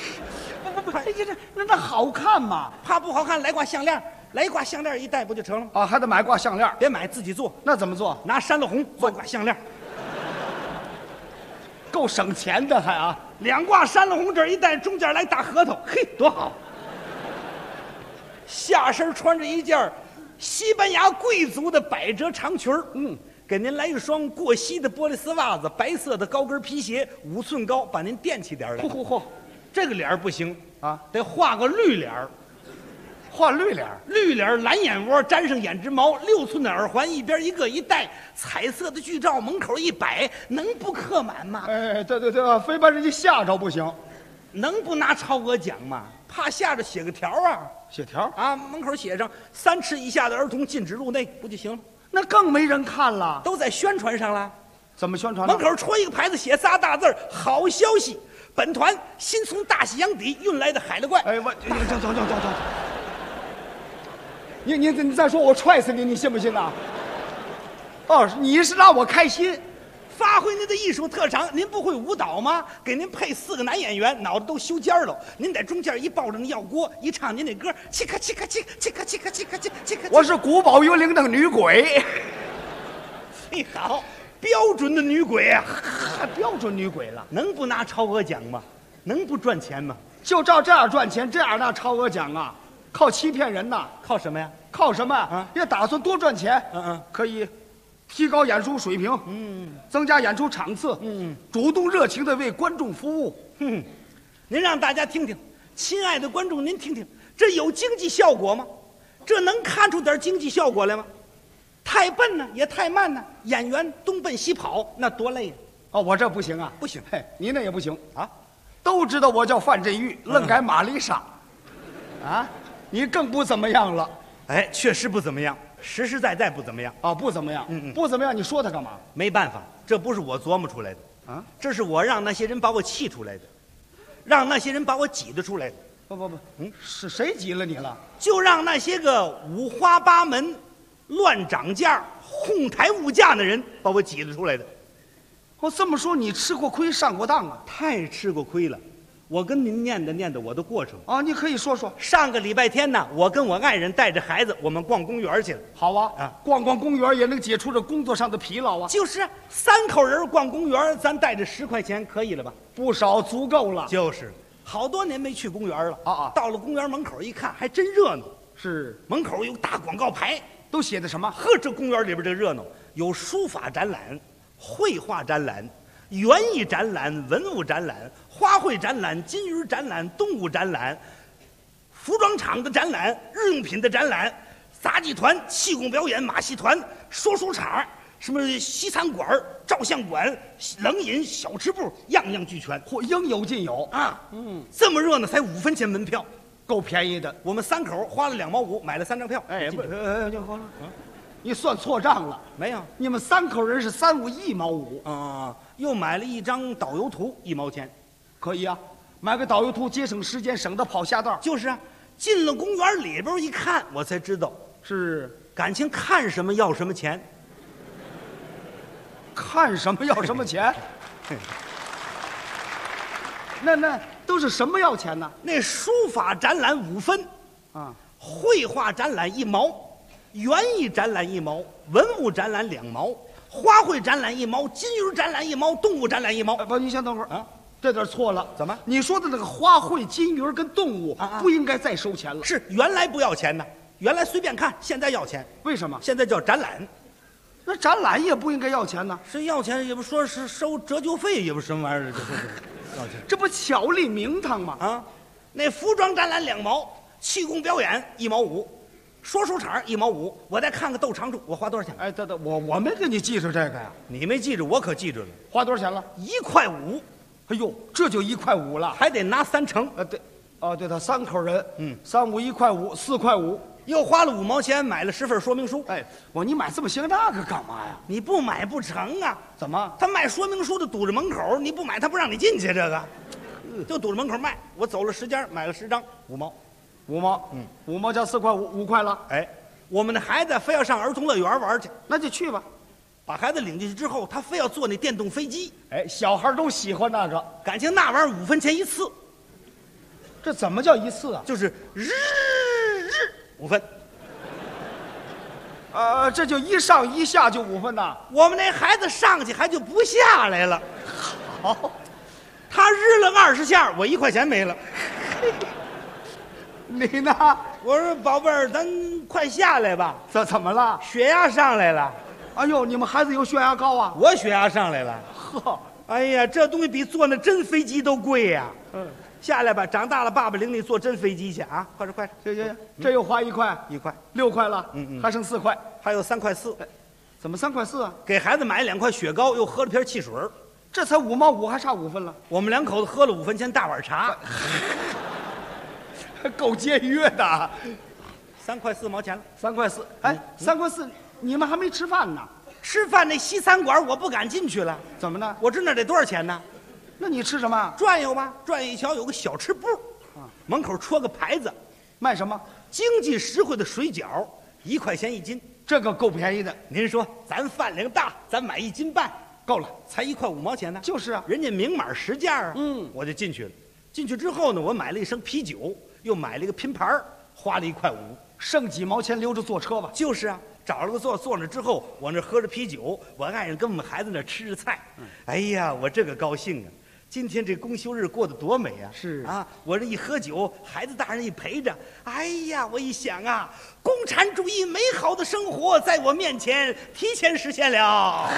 那好看吗？ 怕不好看，来挂项链。来一挂项链一戴不就成了？ 啊，还得买挂项链， 别买自己做。 那怎么做？ 拿山乐红做挂项链， 够省钱的还啊 ！2挂山乐红这一戴，中间来大核桃，嘿，多好！下身穿着一件西班牙贵族的百褶长裙给您来一双过膝的玻璃丝袜子，白色的高跟皮鞋，5寸高，把您垫起点来。 嚯， 这个脸儿不行啊， 得画个绿脸儿。 画绿脸， 绿脸蓝眼窝，粘上胭脂毛，6寸的耳环，一边一个一戴，彩色的剧照，门口一摆，能不客满吗？ 哎，对，非把人家吓着不行， 能不拿超额奖吗？怕吓着写个条啊， 写条啊，门口写上3尺以下的儿童禁止入内，不就行了？ 那更没人看了， 都在宣传上了。 怎么宣传呢？ 门口戳一个牌子，写仨大字儿：好消息，本团新从大西洋底运来的海了怪。 哎，我走。你再说，我踹死你，你信不信呐？哦，你是让我开心， 发挥您的艺术特长。您不会舞蹈吗？给您配4个男演员，脑袋都修尖了。您在中间一抱着那药锅，一唱您那歌，切克。 我是古堡幽灵的女鬼。 嘿，好，标准的女鬼啊， 标准女鬼了， 能不拿超额奖吗？能不赚钱吗？ 就照这样赚钱，这样拿超额奖啊？靠欺骗人呐？ 靠什么呀？ 靠什么啊？也打算多赚钱。可以提高演出水平，增加演出场次，主动热情地为观众服务。 您让大家听听，亲爱的观众，您听听，这有经济效果吗？这能看出点经济效果来吗？太笨呢，也太慢呢。演员东奔西跑，那多累呀！ 哦，我这不行啊， 不行。 嘿，你那也不行啊。 都知道我叫范振钰，愣改玛丽莎，啊。你更不怎么样了， 哎，确实不怎么样，实实在在不怎么样啊，不怎么样，不怎么样。你说他干嘛？ 没办法，这不是我琢磨出来的啊，这是我让那些人把我气出来的，让那些人把我挤得出来的。 不，是谁挤了你了？ 就让那些个五花八门、乱涨价、哄抬物价的人把我挤得出来的。 哦，这么说你吃过亏，上过当啊？ 太吃过亏了。我跟您念叨我的过程啊，你可以说说。 上个礼拜天呢，我跟我爱人带着孩子，我们逛公园去了。 好啊，逛公园也能解除这工作上的疲劳啊。 就是3口人逛公园，咱带着10块钱可以了吧？ 不少，足够了。 就是好多年没去公园了啊！到了公园门口一看，还真热闹。 是， 门口有大广告牌， 都写的什么？ 呵，这公园里边这热闹，有书法展览、绘画展览、园艺展览、文物展览、花卉展览、金鱼展览、动物展览、服装厂的展览、日用品的展览、杂技团、气功表演、马戏团、说书场、什么西餐馆、照相馆、冷饮、小吃部，样样俱全， 嚯，应有尽有啊！这么热闹，才5分钱门票， 够便宜的。 我们3口花了2毛5，买了3张票。 哎，不，就好了。你算错账了， 没有？ 你们3口人是3、5、1毛5。 又买了1张导游图，1毛钱。 可以啊，买个导游图节省时间，省得跑下道。 就是啊，进了公园里边一看，我才知道是感情看什么要什么钱。 看什么要什么钱？那都是什么要钱呢？ 那书法展览5分，啊，绘画展览1毛，园艺展览1毛，文物展览2毛，花卉展览1毛，金鱼展览1毛，动物展览1毛。 不，你先等会儿啊，这点错了。 怎么？ 你说的那个花卉、金鱼跟动物不应该再收钱了？ 是原来不要钱呢，原来随便看，现在要钱。 为什么？ 现在叫展览。 那展览也不应该要钱呢？ 是要钱，也不说是收折旧费，也不什么玩意儿，要钱。 这不巧立名堂吗？ 啊，那服装展览2毛，气功表演1毛5，说书场1毛5。我再看个斗长处，我花多少钱？ 哎，等，我没给你记着这个呀。 你没记着，我可记着了。 花多少钱了 ？1块5。 哎呦，这就1块5了， 还得拿3成。 对，哦，对，他3口人，3、5、1块5，4块5。 又花了5毛钱买了10份说明书。 哎，你买这么些那个干嘛呀？ 你不买不成啊？ 怎么？ 他卖说明书的堵着门口，你不买他不让你进去。这个就堵着门口卖。我走了10家，买了10张，5毛 ，5毛，5毛加4块5，5块了。 哎，我们的孩子非要上儿童乐园玩去， 那就去吧。 把孩子领进去之后，他非要坐那电动飞机。 哎，小孩都喜欢那个， 感情那玩意儿5分钱1次。 这怎么叫1次啊？ 就是日5分。 这就一上一下就5分呐。 我们那孩子上去还就不下来了。 好， 他日了20下，我1块钱没了。 你呢？ 我说宝贝儿，咱快下来吧。 怎么了？ 血压上来了。 哎呦，你们孩子有血压高啊？ 我血压上来了。 呵， 哎呀，这东西比坐那真飞机都贵呀。下来吧，长大了，爸爸领你坐真飞机去啊！快点，快点！ 行，这又花1块 ，1块 ，6块了，还剩4块， 还有3块4。 怎么3块4啊？ 给孩子买2块雪糕，又喝了瓶汽水， 这才5毛5，还差5分了。 我们2口子喝了5分钱大碗茶， 够节约的。 3块4毛钱了 ，3块4。哎，3块4，你们还没吃饭呢。 吃饭那西餐馆我不敢进去了。 怎么呢？ 我知道那得多少钱呢？ 那你吃什么？ 转悠吧，转悠一瞧有个小吃部，门口戳个牌子， 卖什么？ 经济实惠的水饺，1块钱1斤， 这个够便宜的。 您说咱饭量大，咱买1斤半够了， 才1块5毛钱呢。 就是啊， 人家明码实价啊。我就进去了。进去之后呢，我买了1升啤酒，又买了一个拼盘，花了1块5， 剩几毛钱留着坐车吧。 就是啊。找了个坐那之后，我那喝着啤酒，我爱人跟我们孩子那吃着菜。哎呀，我这个高兴啊！今天这公休日过得多美啊！ 是啊，我这一喝酒，孩子大人一陪着，哎呀，我一想啊，共产主义美好的生活在我面前提前实现了，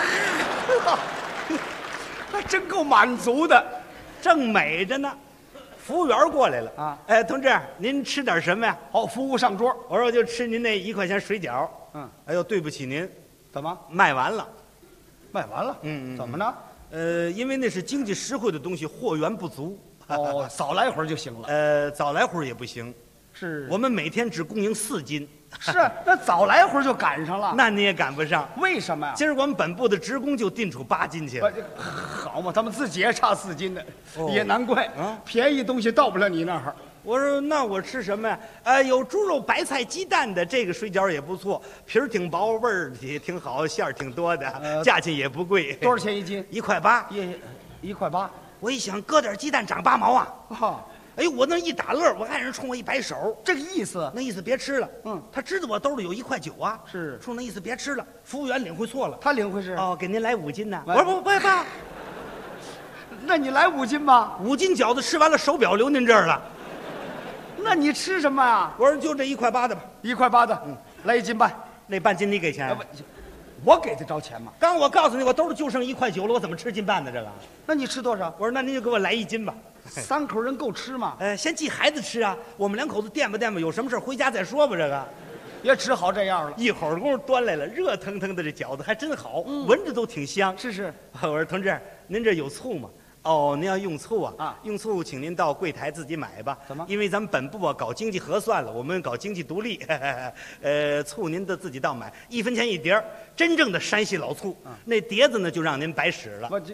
还真够满足的， 正美着呢。服务员过来了啊！哎，同志，您吃点什么呀？ 好，服务上桌。 我说我就吃您那1块钱水饺。哎呦，对不起您， 怎么卖完了？ 卖完了？怎么呢？ 因为那是经济实惠的东西，货源不足。 哦，早来会儿就行了。 早来会儿也不行， 是我们每天只供应4斤。 是，那早来会儿就赶上了。 那你也赶不上， 为什么呀？ 今儿我们本部的职工就订出8斤去了。 好嘛，他们自己也差4斤呢，也难怪啊，便宜东西到不了你那儿。 我说那我吃什么呀？有猪肉、白菜、鸡蛋的这个水饺也不错，皮儿挺薄，味儿也挺好，馅儿挺多的，价钱也不贵。 多少钱1斤 ？1块8。 1块8。 我一想，搁点鸡蛋涨8毛啊！哎呦，我那一打乐，我爱人冲我一摆手， 这个意思， 那意思别吃了。他知道我兜里有1块9啊， 是冲那意思别吃了。服务员领会错了， 他领会是哦，给您来5斤呢。我说不， 那你来5斤吧。 5斤饺子吃完了，手表留您这儿了。 那你吃什么呀？ 我说就这1块8的吧 ，1块8的，来1斤半。 那半斤你给钱？ 我给得着钱吗？ 刚我告诉你，我兜里就剩1块9了，我怎么吃斤半的这个？ 那你吃多少？ 我说那您就给我来1斤吧。 3口人够吃吗？ 先记孩子吃啊，我们2口子垫吧垫吧，有什么事回家再说吧。这个也只好这样了。 一会儿功夫端来了，热腾腾的这饺子还真好，闻着都挺香。 是。 我说同志，您这有醋吗？哦，您要用醋啊？用醋，请您到柜台自己买吧。 怎么？ 因为咱们本部啊搞经济核算了，我们搞经济独立。醋您自己到买，1分钱1碟，真正的山西老醋。那碟子呢，就让您白使了。 我这。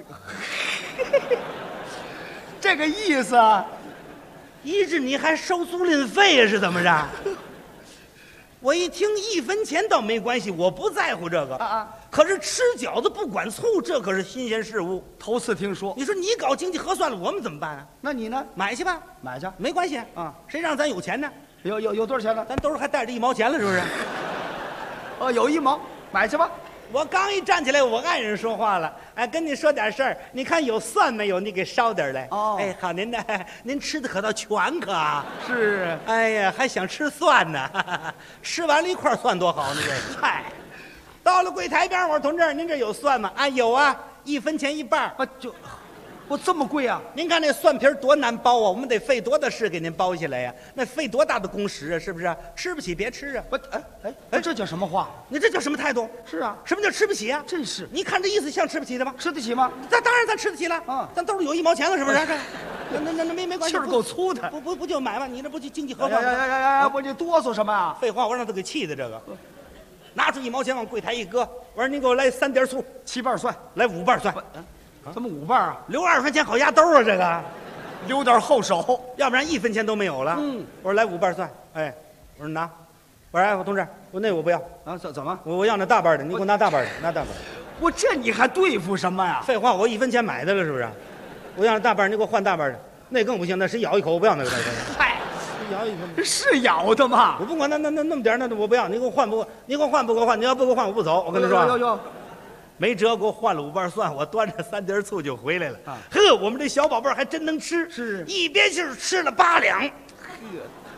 这个意思啊， 一直你还收租赁费呀？是怎么着？我一听1分钱倒没关系，我不在乎这个可是吃饺子不管醋，这可是新鲜事物， 头次听说。 你说你搞经济核算了，我们怎么办啊？ 那你呢？ 买去吧， 买去， 没关系谁让咱有钱呢？ 有多少钱呢？ 咱兜里还带着1毛钱了，是不是？ 有1毛，买去吧。 我刚一站起来，我爱人说话了，哎，跟你说点事儿，你看有蒜没有？你给捎点来。哎，好，您吃的可倒全可啊。 是， 哎呀，还想吃蒜呢，吃完了1块蒜多好呢。这嗨，到了柜台边，我说同志，您这有蒜吗？啊，有啊，1分钱1瓣。 我这么贵啊？ 您看那蒜皮多难剥啊，我们得费多大事给您剥下来呀？那费多大的工时啊？是不是？吃不起别吃啊！ 这叫什么话？ 你这叫什么态度？ 是啊， 什么叫吃不起啊？ 真是！ 你看这意思像吃不起的吗？ 吃得起吗？ 当然咱吃得起了咱兜里有1毛钱了，是不是？那没关系。 气儿够粗的。 不就买吗？你这不就经济核算吗？我这哆嗦什么啊？ 废话，我让他给气的这个。拿出1毛钱往柜台一搁，我说您给我来3碟醋 ，7瓣蒜， 来5瓣蒜。 怎么5瓣啊？ 留2分钱好压兜啊，这个留点后手， 要不然1分钱都没有了。我说来5瓣蒜，哎，我说拿，我说哎，我同志，我不要啊？怎么？ 我要那大瓣的，你给我拿大瓣的，拿大瓣。 我这你还对付什么呀？ 废话，我1分钱买的了，是不是？我要那大瓣，你给我换大瓣的，那更不行，那谁咬一口我不要那个。 嗨， 咬一口是咬的吗？ 我不管，那么点那我不要，你给我换不？你给我换不给我换？你要不给我换我不走，我跟他说。 有。 没辙，给我换了5瓣蒜，我端着3碟醋就回来了。呵，我们这小宝贝儿还真能吃， 是一边气吃了8两。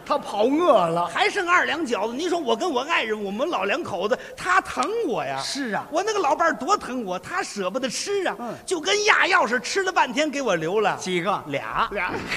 他跑饿了， 还剩2两饺子。您说我跟我爱人，我们老两口子，他疼我呀。 是啊， 我那个老伴儿多疼我，他舍不得吃啊，就跟压药似的，吃了半天给我留了几个俩。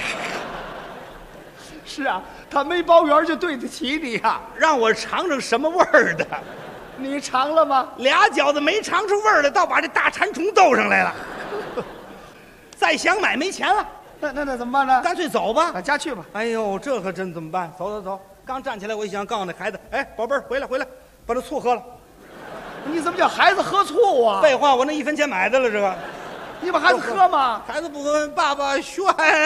是啊，他没包圆就对得起你呀， 让我尝尝什么味儿的。 你尝了吗 ？2饺子没尝出味儿来，倒把这大馋虫逗上来了。再想买没钱了， 那怎么办呢？ 干脆走吧， 家去吧。 哎呦，这可真怎么办？走。刚站起来，我一想，告诉那孩子，哎，宝贝儿，回来，把这醋喝了。 你怎么叫孩子喝醋啊？ 废话，我那1分钱买的了，这个。 你把孩子喝吗？ 孩子不喝，爸爸宣。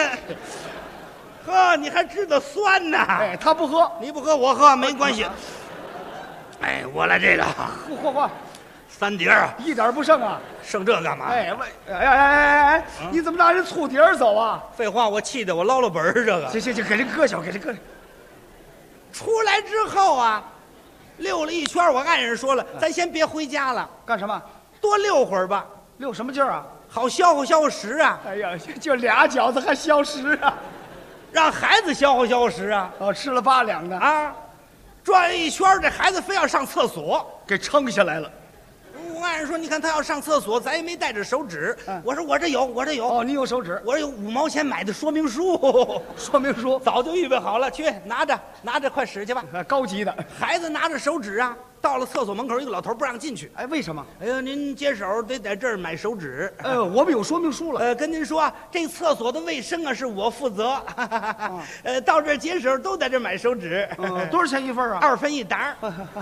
喝，你还知道酸呢？ 哎，他不喝， 你不喝，我喝没关系。哎，我来这个。 嚯 ，3碟啊， 一点不剩啊， 剩这干嘛？ 哎，你怎么拿人醋碟儿走啊？ 废话，我气得我捞了本儿这个。 行，给人搁下，给人搁下。 出来之后啊，溜了一圈，我爱人说了，咱先别回家了， 干什么？ 多溜会儿吧。 溜什么劲儿啊？ 好消耗食啊！ 哎呀，就2饺子还消食啊？ 让孩子消耗食啊！ 哦，吃了8两的啊，转了一圈，这孩子非要上厕所， 给撑下来了。 我爱人说：“你看他要上厕所，咱也没带着手纸。”我说：“我这有。” 哦，你有手纸？ 我有5毛钱买的说明书。 说明书早就预备好了，去拿着，快使去吧。 高级的。 孩子拿着手纸啊，到了厕所门口，一个老头不让进去。 哎，为什么？ 哎呀，您接手得在这儿买手纸。 我们有说明书了。 跟您说啊，这厕所的卫生啊是我负责。到这儿接手都在这儿买手纸。 多少钱一份啊 ？2分1沓。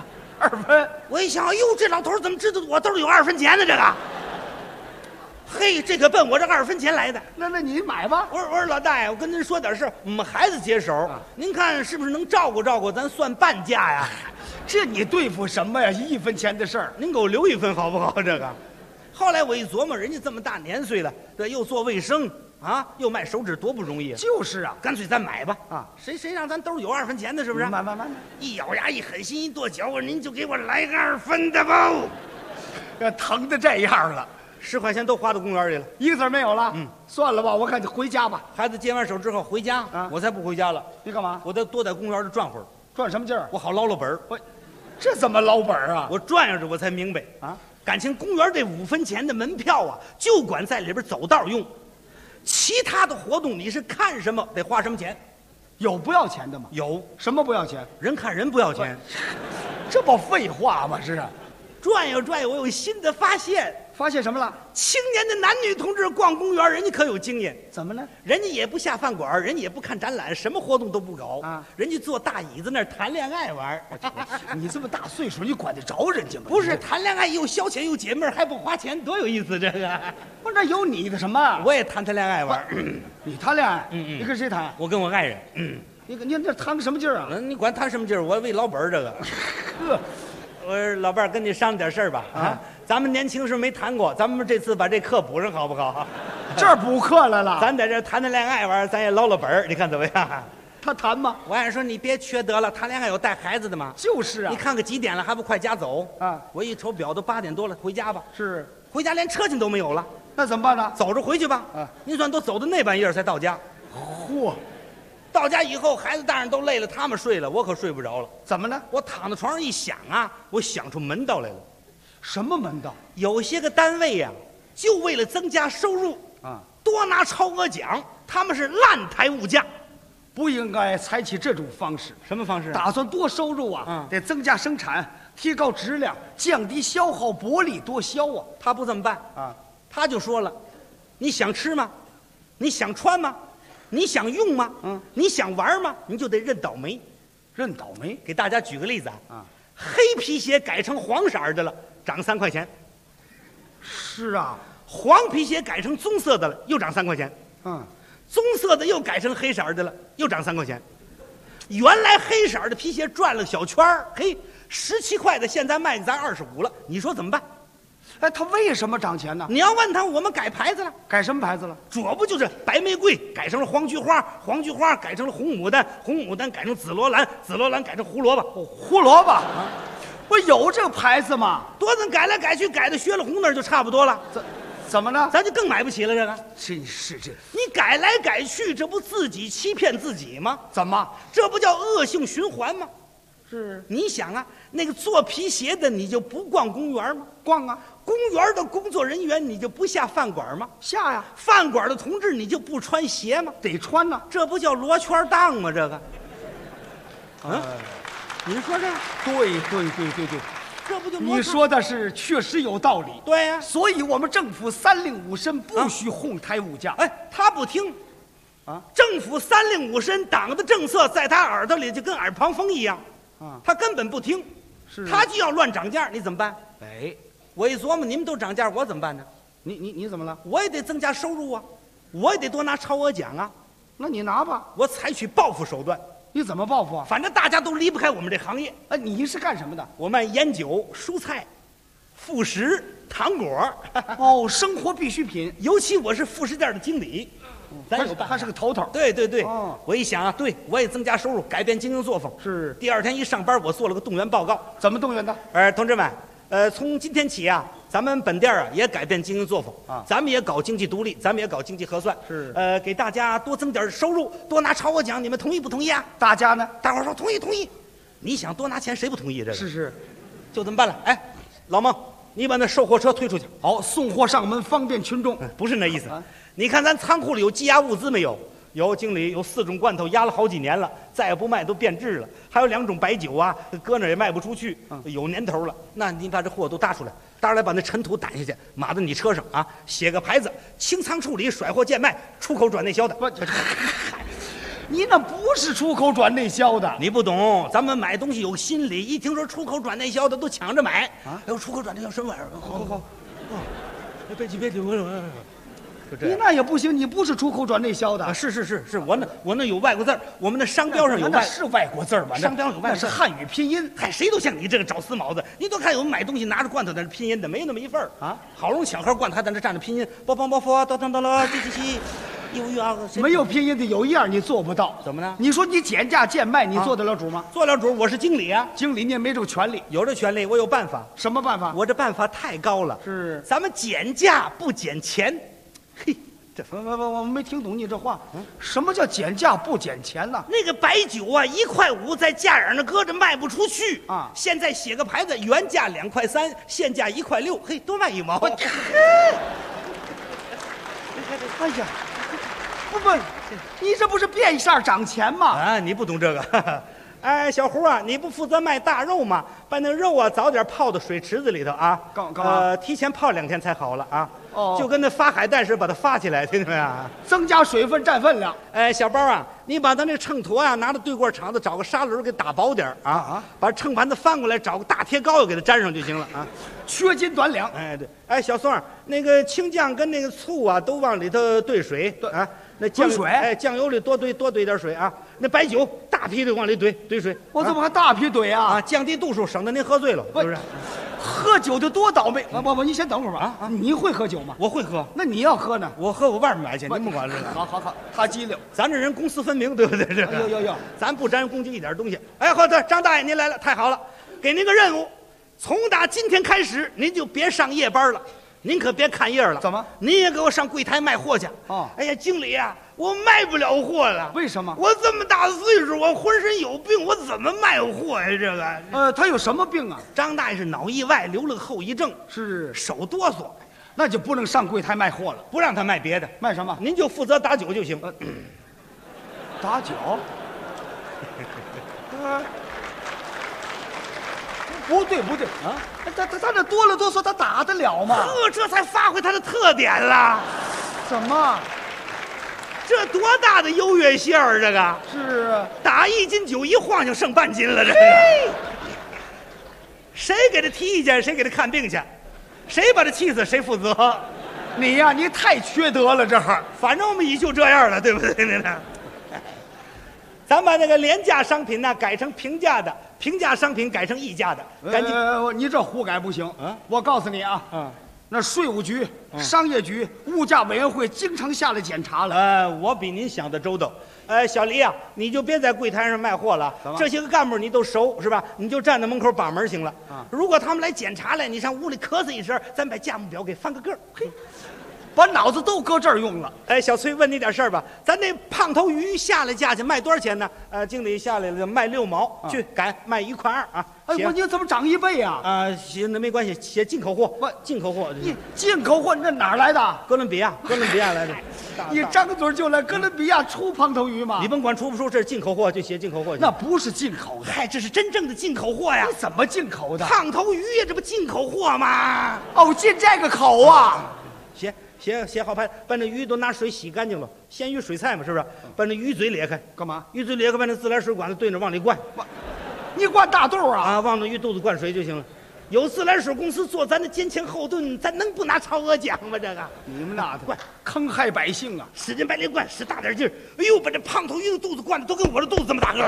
2分。 我一想，哎呦，这老头怎么知道我兜里有2分钱呢？这个，嘿，这可奔我这2分钱来的。 那你买吧。 我说老大爷，我跟您说点事儿，我们孩子接手，您看是不是能照顾照顾？咱算半价呀。 这你对付什么呀？1分钱的事儿， 您给我留1分好不好？这个。后来我一琢磨，人家这么大年岁了，对，又做卫生啊，又卖手纸，多不容易。 就是啊， 干脆咱买吧。啊，谁让咱兜有2分钱的，是不是？ 买。 一咬牙，一狠心，一跺脚，我说您就给我来个2分的吧。 疼的这样了 ，10块钱都花到公园里了， 一个字没有了。算了吧，我看就回家吧。 孩子接完手之后回家，我才不回家了。 你干嘛？ 我得多在公园里转会儿。 转什么劲儿？ 我好捞本儿。 这怎么捞本儿啊？ 我转悠着我才明白啊，感情公园这5分钱的门票啊，就管在里边走道用，其他的活动你是看什么得花什么钱。 有不要钱的吗？ 有。 什么不要钱？ 人看人不要钱。 这不废话吗？是。 转悠，我有新的发现。 发现什么了？ 青年的男女同志逛公园，人家可有经验。 怎么呢？ 人家也不下饭馆，人家也不看展览，什么活动都不搞啊。人家坐大椅子那儿谈恋爱玩。 你这么大岁数，你管得着人家吗？ 不是，谈恋爱又消遣又解闷，还不花钱，多有意思！这个， 不是，那有你的什么？ 我也谈恋爱玩。 你谈恋爱？你跟谁谈？ 我跟我爱人。 你这谈个什么劲儿啊？ 你管谈什么劲儿？我为老本儿这个。呵。我说老伴儿，跟你商量点事儿吧。咱们年轻时候没谈过，咱们这次把这课补上好不好？ 这儿补课来了。 咱在这谈恋爱玩，咱也捞了本儿，你看怎么样？ 他谈吗？ 我爱人说你别缺德了，谈恋爱有带孩子的吗？ 就是啊。 你看个几点了，还不快家走啊？我一瞅表，都8点多了，回家吧。 是。 回家连车钱都没有了， 那怎么办呢？ 走着回去吧。您算都走到那半夜才到家。 嚯！ 到家以后，孩子大人都累了，他们睡了，我可睡不着了。 怎么呢？ 我躺在床上一想啊，我想出门道来了。 什么门道？ 有些个单位呀，就为了增加收入啊，多拿超额奖，他们是滥抬物价， 不应该采取这种方式。 什么方式？ 打算多收入啊，得增加生产，提高质量，降低消耗，薄利多销啊。 他不这么办啊，他就说了，你想吃吗？你想穿吗？你想用吗？你想玩吗？你就得认倒霉， 认倒霉。 给大家举个例子啊，黑皮鞋改成黄色的了，涨3块钱。 是啊， 黄皮鞋改成棕色的了，又涨3块钱。棕色的又改成黑色的了，又涨3块钱。原来黑色的皮鞋转了小圈儿，嘿，17块的现在卖给咱25了，你说怎么办？ 哎，他为什么涨钱呢？ 你要问他，我们改牌子了。 改什么牌子了？ 这不就是白玫瑰改成了黄菊花，黄菊花改成了红牡丹，红牡丹改成紫罗兰，紫罗兰改成胡萝卜。 胡萝卜啊，不有这个牌子吗？ 多咱改来改去，改到薛了红那儿就差不多了。 怎么呢？ 咱就更买不起了。这个真是这， 你改来改去，这不自己欺骗自己吗？ 怎么？ 这不叫恶性循环吗？ 是。 你想啊，那个做皮鞋的，你就不逛公园吗？ 逛啊。 公园的工作人员，你就不下饭馆吗？ 下呀。 饭馆的同志，你就不穿鞋吗？ 得穿呢。 这不叫罗圈档吗？这个，您说这？ 对， 这不就你说的是确实有道理。 对呀， 所以我们政府三令五申不许哄抬物价。 哎，他不听，政府三令五申，党的政策在他耳朵里就跟耳旁风一样，他根本不听，他就要乱涨价，你怎么办？ 哎， 我一琢磨，你们都涨价，我怎么办呢？ 你怎么了？ 我也得增加收入啊，我也得多拿超额奖啊。 那你拿吧， 我采取报复手段。 你怎么报复啊？ 反正大家都离不开我们这行业。 你是干什么的？ 我卖烟酒、蔬菜、副食、糖果。 哦，生活必需品。 尤其我是副食店的经理， 他是个头头。 对。我一想啊，对我也增加收入，改变经营作风。 是。 第二天一上班，我做了个动员报告。 怎么动员的？ 同志们，从今天起啊，咱们本店啊也改变经营作风啊，咱们也搞经济独立，咱们也搞经济核算。 是。 给大家多增点收入，多拿超额奖，你们同意不同意啊？ 大家呢？ 大伙儿说同意。你想多拿钱，谁不同意？这个是， 就这么办了。哎，老孟，你把那售货车推出去。 好，送货上门，方便群众。 不是那意思。你看咱仓库里有积压物资没有？有，经理，有4种罐头压了好几年了，再也不卖都变质了。还有2种白酒啊，搁那也卖不出去，有年头了。那你把这货都搭出来，搭出来把那尘土掸下去，码到你车上啊，写个牌子，清仓处理，甩货贱卖，出口转内销的。 你那不是出口转内销的， 你不懂。咱们买东西有心理，一听说出口转内销的都抢着买啊。哎呦，出口转内销什么玩意儿？好，别急， 你那也不行，你不是出口转内销的。 是，我那有外国字儿，我们的商标上有那是外国字儿吧？ 商标有外国字， 那是汉语拼音。 嗨，谁都像你这个找死毛子。你都看有买东西拿着罐头在那拼音的，没那么一份儿啊。好容易抢盒罐头，还在那站着拼音，包佛叨了这。 没有拼音的有一样你做不到， 怎么呢？ 你说你减价贱卖，你做得了主吗？ 做了主，我是经理啊。 经理你也没这个权利。 有这权利，我有办法。 什么办法？ 我这办法太高了。 是， 咱们减价不减钱。嘿， 我没听懂你这话。什么叫减价不减钱呢？ 那个白酒啊，1块5，在架眼那搁着卖不出去啊。现在写个牌子，原价2块3，现价1块6，嘿，多卖1毛。 哎呀！不，你这不是变相涨钱吗？ 啊，你不懂这个。哎，小胡啊，你不负责卖大肉吗？把那肉啊早点泡到水池子里头啊。 干嘛？ 提前泡2天才好了啊。 哦， 就跟那发海带似的，把它发起来，听见没有？ 增加水分占分量。 哎，小包啊，你把咱那秤砣啊拿到对过场子，找个砂轮给打薄点啊，把秤盘子翻过来，找个大铁膏给它粘上就行了啊。 缺斤短两。 哎，对。哎，小宋，那个青酱跟那个醋啊，都往里头兑水。对啊。那酱水， 哎，酱油里多兑点水啊。那白酒大批的往里兑水。 我怎么还大批兑啊？ 降低度数，省得您喝醉了，是不是？ 喝酒的多倒霉！不，你先等会儿吧。你会喝酒吗？ 我会喝。 那你要喝呢？ 我喝，我外面买去，您不管这个。 好，他机灵。 咱这人公私分明，对不对？这个有， 咱不沾公家一点东西。哎，好的，张大爷您来了，太好了，给您个任务，从打今天开始，您就别上夜班了。您可别看页了。 怎么？ 您也给我上柜台卖货去。 哦， 哎呀，经理啊，我卖不了货了。 为什么？ 我这么大岁数，我浑身有病，我怎么卖货呀？这个。 他有什么病啊？ 张大爷是脑意外，留了个后遗症， 是手哆嗦， 那就不能上柜台卖货了。 不让他卖别的， 卖什么？ 您就负责打酒就行。 打酒？不对啊！他这哆了哆嗦，他打得了吗？ 这才发挥他的特点了。 怎么？ 这多大的优越性儿！这个是打1斤酒一晃就剩半斤了。这个谁给他提意见，谁给他看病去，谁把他气死谁负责。 你呀，你太缺德了，这会儿。 反正我们也就这样了，对不对？咱把那个廉价商品呢改成平价的，平价商品改成溢价的。赶紧， 你这胡改不行。我告诉你啊，那税务局、商业局、物价委员会经常下来检查了。 我比您想的周到。小黎啊，你就别在柜台上卖货了。这些个干部你都熟是吧？你就站在门口把门行了。如果他们来检查来，你上屋里咳嗽一声，咱把价目表给翻个个。嘿， 把脑子都搁这儿用了。 哎，小崔，问你点事儿吧，咱那胖头鱼下来价钱卖多少钱呢？经理下来了卖6毛，去改卖1.2块啊！ 哎，我你怎么涨1倍啊？ 行，那没关系，写进口货。进口货， 你进口货那哪儿来的？ 哥伦比亚来的。 你张嘴就来哥伦比亚出胖头鱼吗？ 你甭管出不出，这是进口货，就写进口货。 那不是进口的， 嗨，这是真正的进口货呀！ 你怎么进口的？ 胖头鱼呀，这不进口货吗？ 哦，进这个口啊！ 写好牌，把那鱼都拿水洗干净了，鲜鱼水菜嘛，是不是？把那鱼嘴裂开， 干嘛？ 鱼嘴裂开，把那自来水管子对着往里灌。 你灌大豆啊？ 往那鱼肚子灌水就行了。有自来水公司做咱的肩前后盾，咱能不拿超额奖吗？这个你们那的坑害百姓啊！ 使劲白里灌，使大点劲儿。哎呦，把这胖头鱼的肚子灌的都跟我这肚子这么大个儿。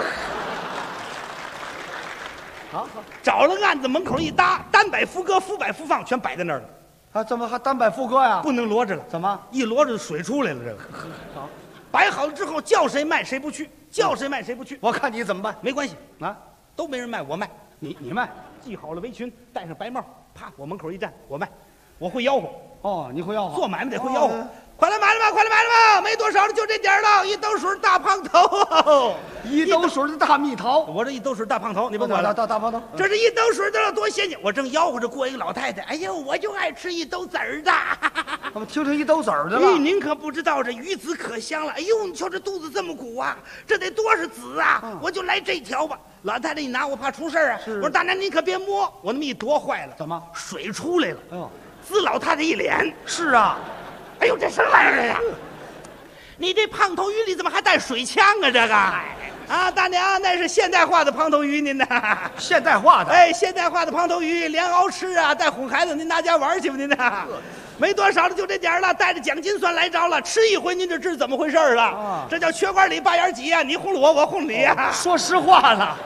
好，找了案子门口一搭，单摆副歌，副摆副放，全摆在那儿了。 怎么还单摆副歌呀？ 不能摞着了。 怎么？ 一摞着水出来了。这个好，摆好了之后，叫谁卖谁不去，叫谁卖谁不去。 我看你怎么办？ 没关系啊，都没人卖，我卖。 你卖， 系好了围裙，戴上白帽，啪，我门口一站，我卖，我会吆喝。 哦，你会吆喝？ 做买卖得会吆喝。快来买了吧，快来买了吧！没多少了，就这点了。1兜水大胖头 ，1兜水的大蜜桃。 我这1兜水大胖头，你甭管了。 大胖头， 这是1兜水的多新鲜！我正吆喝着，过一个老太太，哎呦，我就爱吃1兜籽儿的。 怎么听成1兜籽儿的了？ 您可不知道这鱼籽可香了。哎呦，你瞧这肚子这么鼓啊，这得多少籽啊！我就来这条吧。老太太一拿，我怕出事啊。我说大娘您可别摸，我那么一夺坏了。 怎么？ 水出来了。 哎呦， 滋老太太一脸。 是啊。 哎呦，这什么玩意儿呀？你这胖头鱼里怎么还带水枪啊？这个啊，大娘，那是现代化的胖头鱼，您呢？ 现代化的？ 哎，现代化的胖头鱼，连熬吃啊，带哄孩子，您拿家玩去吧，您呢？没多少了，就这点了，带着奖金算来着了，吃一回您就知怎么回事了。这叫缺管里8眼挤呀，你哄了我，我哄你呀。 说实话了。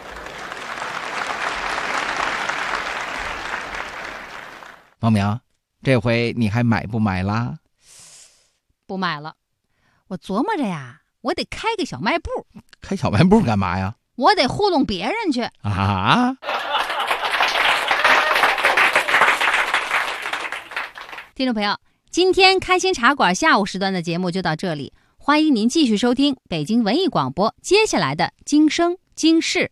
王明，这回你还买不买啦？ 不买了，我琢磨着呀，我得开个小卖部。 开小卖部干嘛呀？ 我得糊弄别人去啊！ 听众朋友，今天开心茶馆下午时段的节目就到这里，欢迎您继续收听北京文艺广播接下来的今生今世。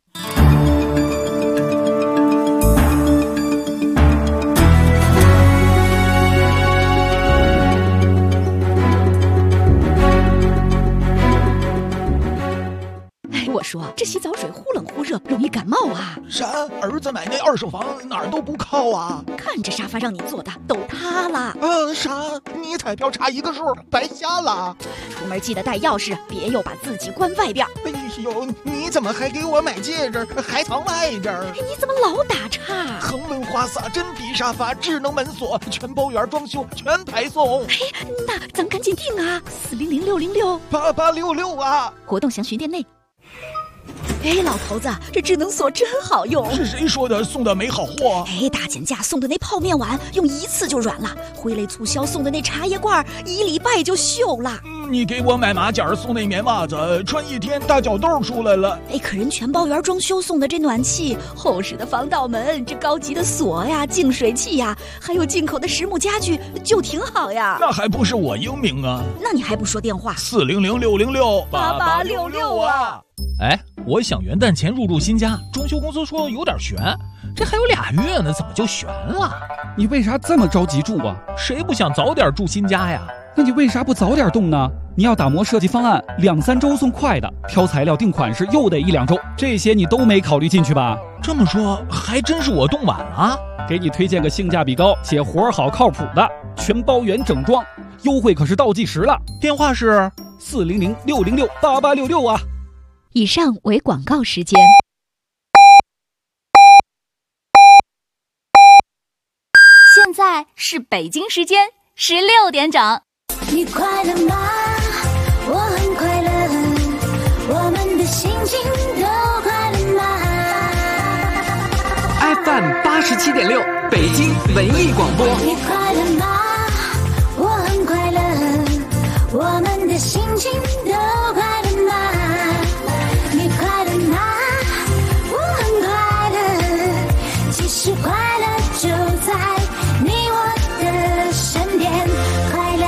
我说这洗澡水忽冷忽热，容易感冒啊！ 啥？儿子买那2手房哪儿都不靠啊！ 看这沙发让你坐的都塌了。 啥？你彩票差1个数，白瞎了。 出门记得带钥匙，别又把自己关外边。 哎呦，你怎么还给我买戒指，还藏外边？ 你怎么老打岔？ 恒润花洒、真皮沙发、智能门锁，全包圆装修，全排送。 哎，那咱赶紧订啊！400-606-8866 啊！ 活动详询店内。哎，老头子，这智能锁真好用。 是谁说的送的没好货？ 哎，大减价送的那泡面碗用1次就软了，挥泪促销送的那茶叶罐1礼拜就锈了。 你给我买马甲送那棉袜子，穿1天大脚痘出来了。 哎，可人全包圆装修送的这暖气、厚实的防盗门、这高级的锁呀、净水器呀，还有进口的实木家具，就挺好呀。 那还不是我英明啊？ 那你还不说电话 ？400-606-8866啊！ 哎，我想元旦前入住新家，装修公司说有点悬，这还有2月呢，怎么就悬了？ 你为啥这么着急住啊？ 谁不想早点住新家呀？ 那你为啥不早点动呢？你要打磨设计方案，2-3周送快的，挑材料定款式又得1-2周，这些你都没考虑进去吧？ 这么说，还真是我动晚了。 给你推荐个性价比高且活好靠谱的全包圆整装，优惠可是倒计时了。 电话是 400-606-8866啊。 以上为广告时间。 现在是北京时间16点整。 你快乐吗？我很快乐，我们的心情都快乐吗 ？FM 87.6，北京文艺广播。 你快乐吗？我很快乐，我们的心情都快乐吗？你快乐吗？我很快乐，其实快乐就在你我的身边，快乐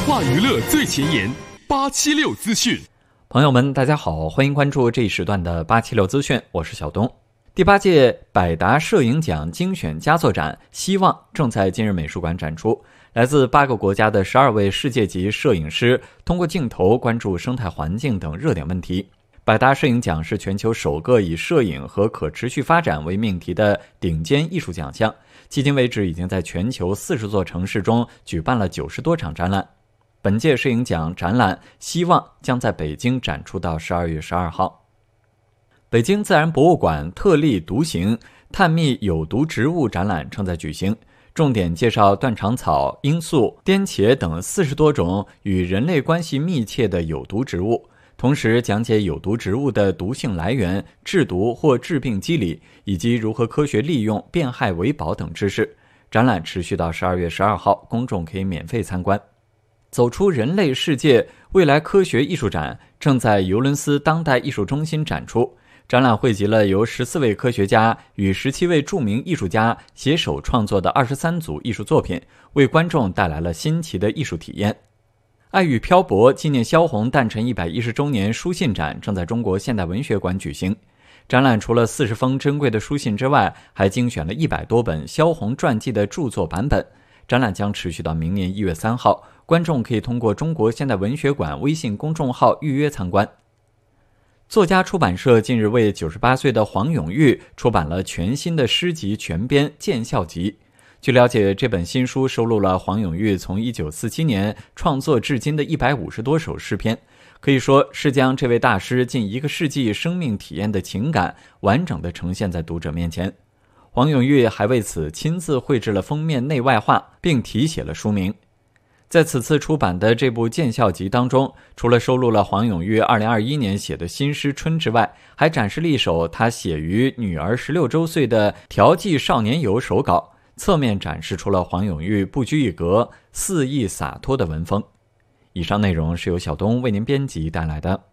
化娱乐最前沿，876资讯。 朋友们，大家好，欢迎关注这一时段的876资讯，我是小东。第8届百达摄影奖精选佳作展《希望》正在今日美术馆展出。来自8个国家的12位世界级摄影师通过镜头关注生态环境等热点问题。百达摄影奖是全球首个以摄影和可持续发展为命题的顶尖艺术奖项，迄今为止已经在全球40座城市中举办了90多场展览。本届摄影奖展览《希望》将在北京展出到12月12号。北京自然博物馆特立独行探秘有毒植物展览正在举行，重点介绍断肠草、罂粟、颠茄等40多种与人类关系密切的有毒植物，同时讲解有毒植物的毒性来源、制毒或致病机理，以及如何科学利用、变害为宝等知识。展览持续到12月12号，公众可以免费参观。走出人类世界未来科学艺术展正在尤伦斯当代艺术中心展出。展览汇集了由14位科学家与17位著名艺术家携手创作的23组艺术作品，为观众带来了新奇的艺术体验。爱与漂泊纪念萧红诞辰110周年书信展正在中国现代文学馆举行。展览除了40封珍贵的书信之外，还精选了100多本萧红传记的著作版本。展览将持续到明年1月3号，观众可以通过中国现代文学馆微信公众号预约参观。作家出版社近日为98岁的黄永玉出版了全新的诗集全编《见笑集》。据了解，这本新书收录了黄永玉从1947年创作至今的150多首诗篇，可以说是将这位大师近1个世纪生命体验的情感完整地呈现在读者面前。黄永玉还为此亲自绘制了封面内外画，并题写了书名。在此次出版的这部见笑集当中，除了收录了黄永玉2021年写的新诗《春》之外，还展示了一首他写于女儿16周岁的调剂少年游手稿，侧面展示出了黄永玉不拘一格、肆意洒脱的文风。以上内容是由小东为您编辑带来的。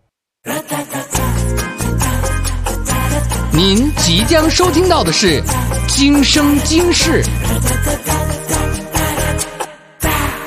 您即将收听到的是《今生今世》。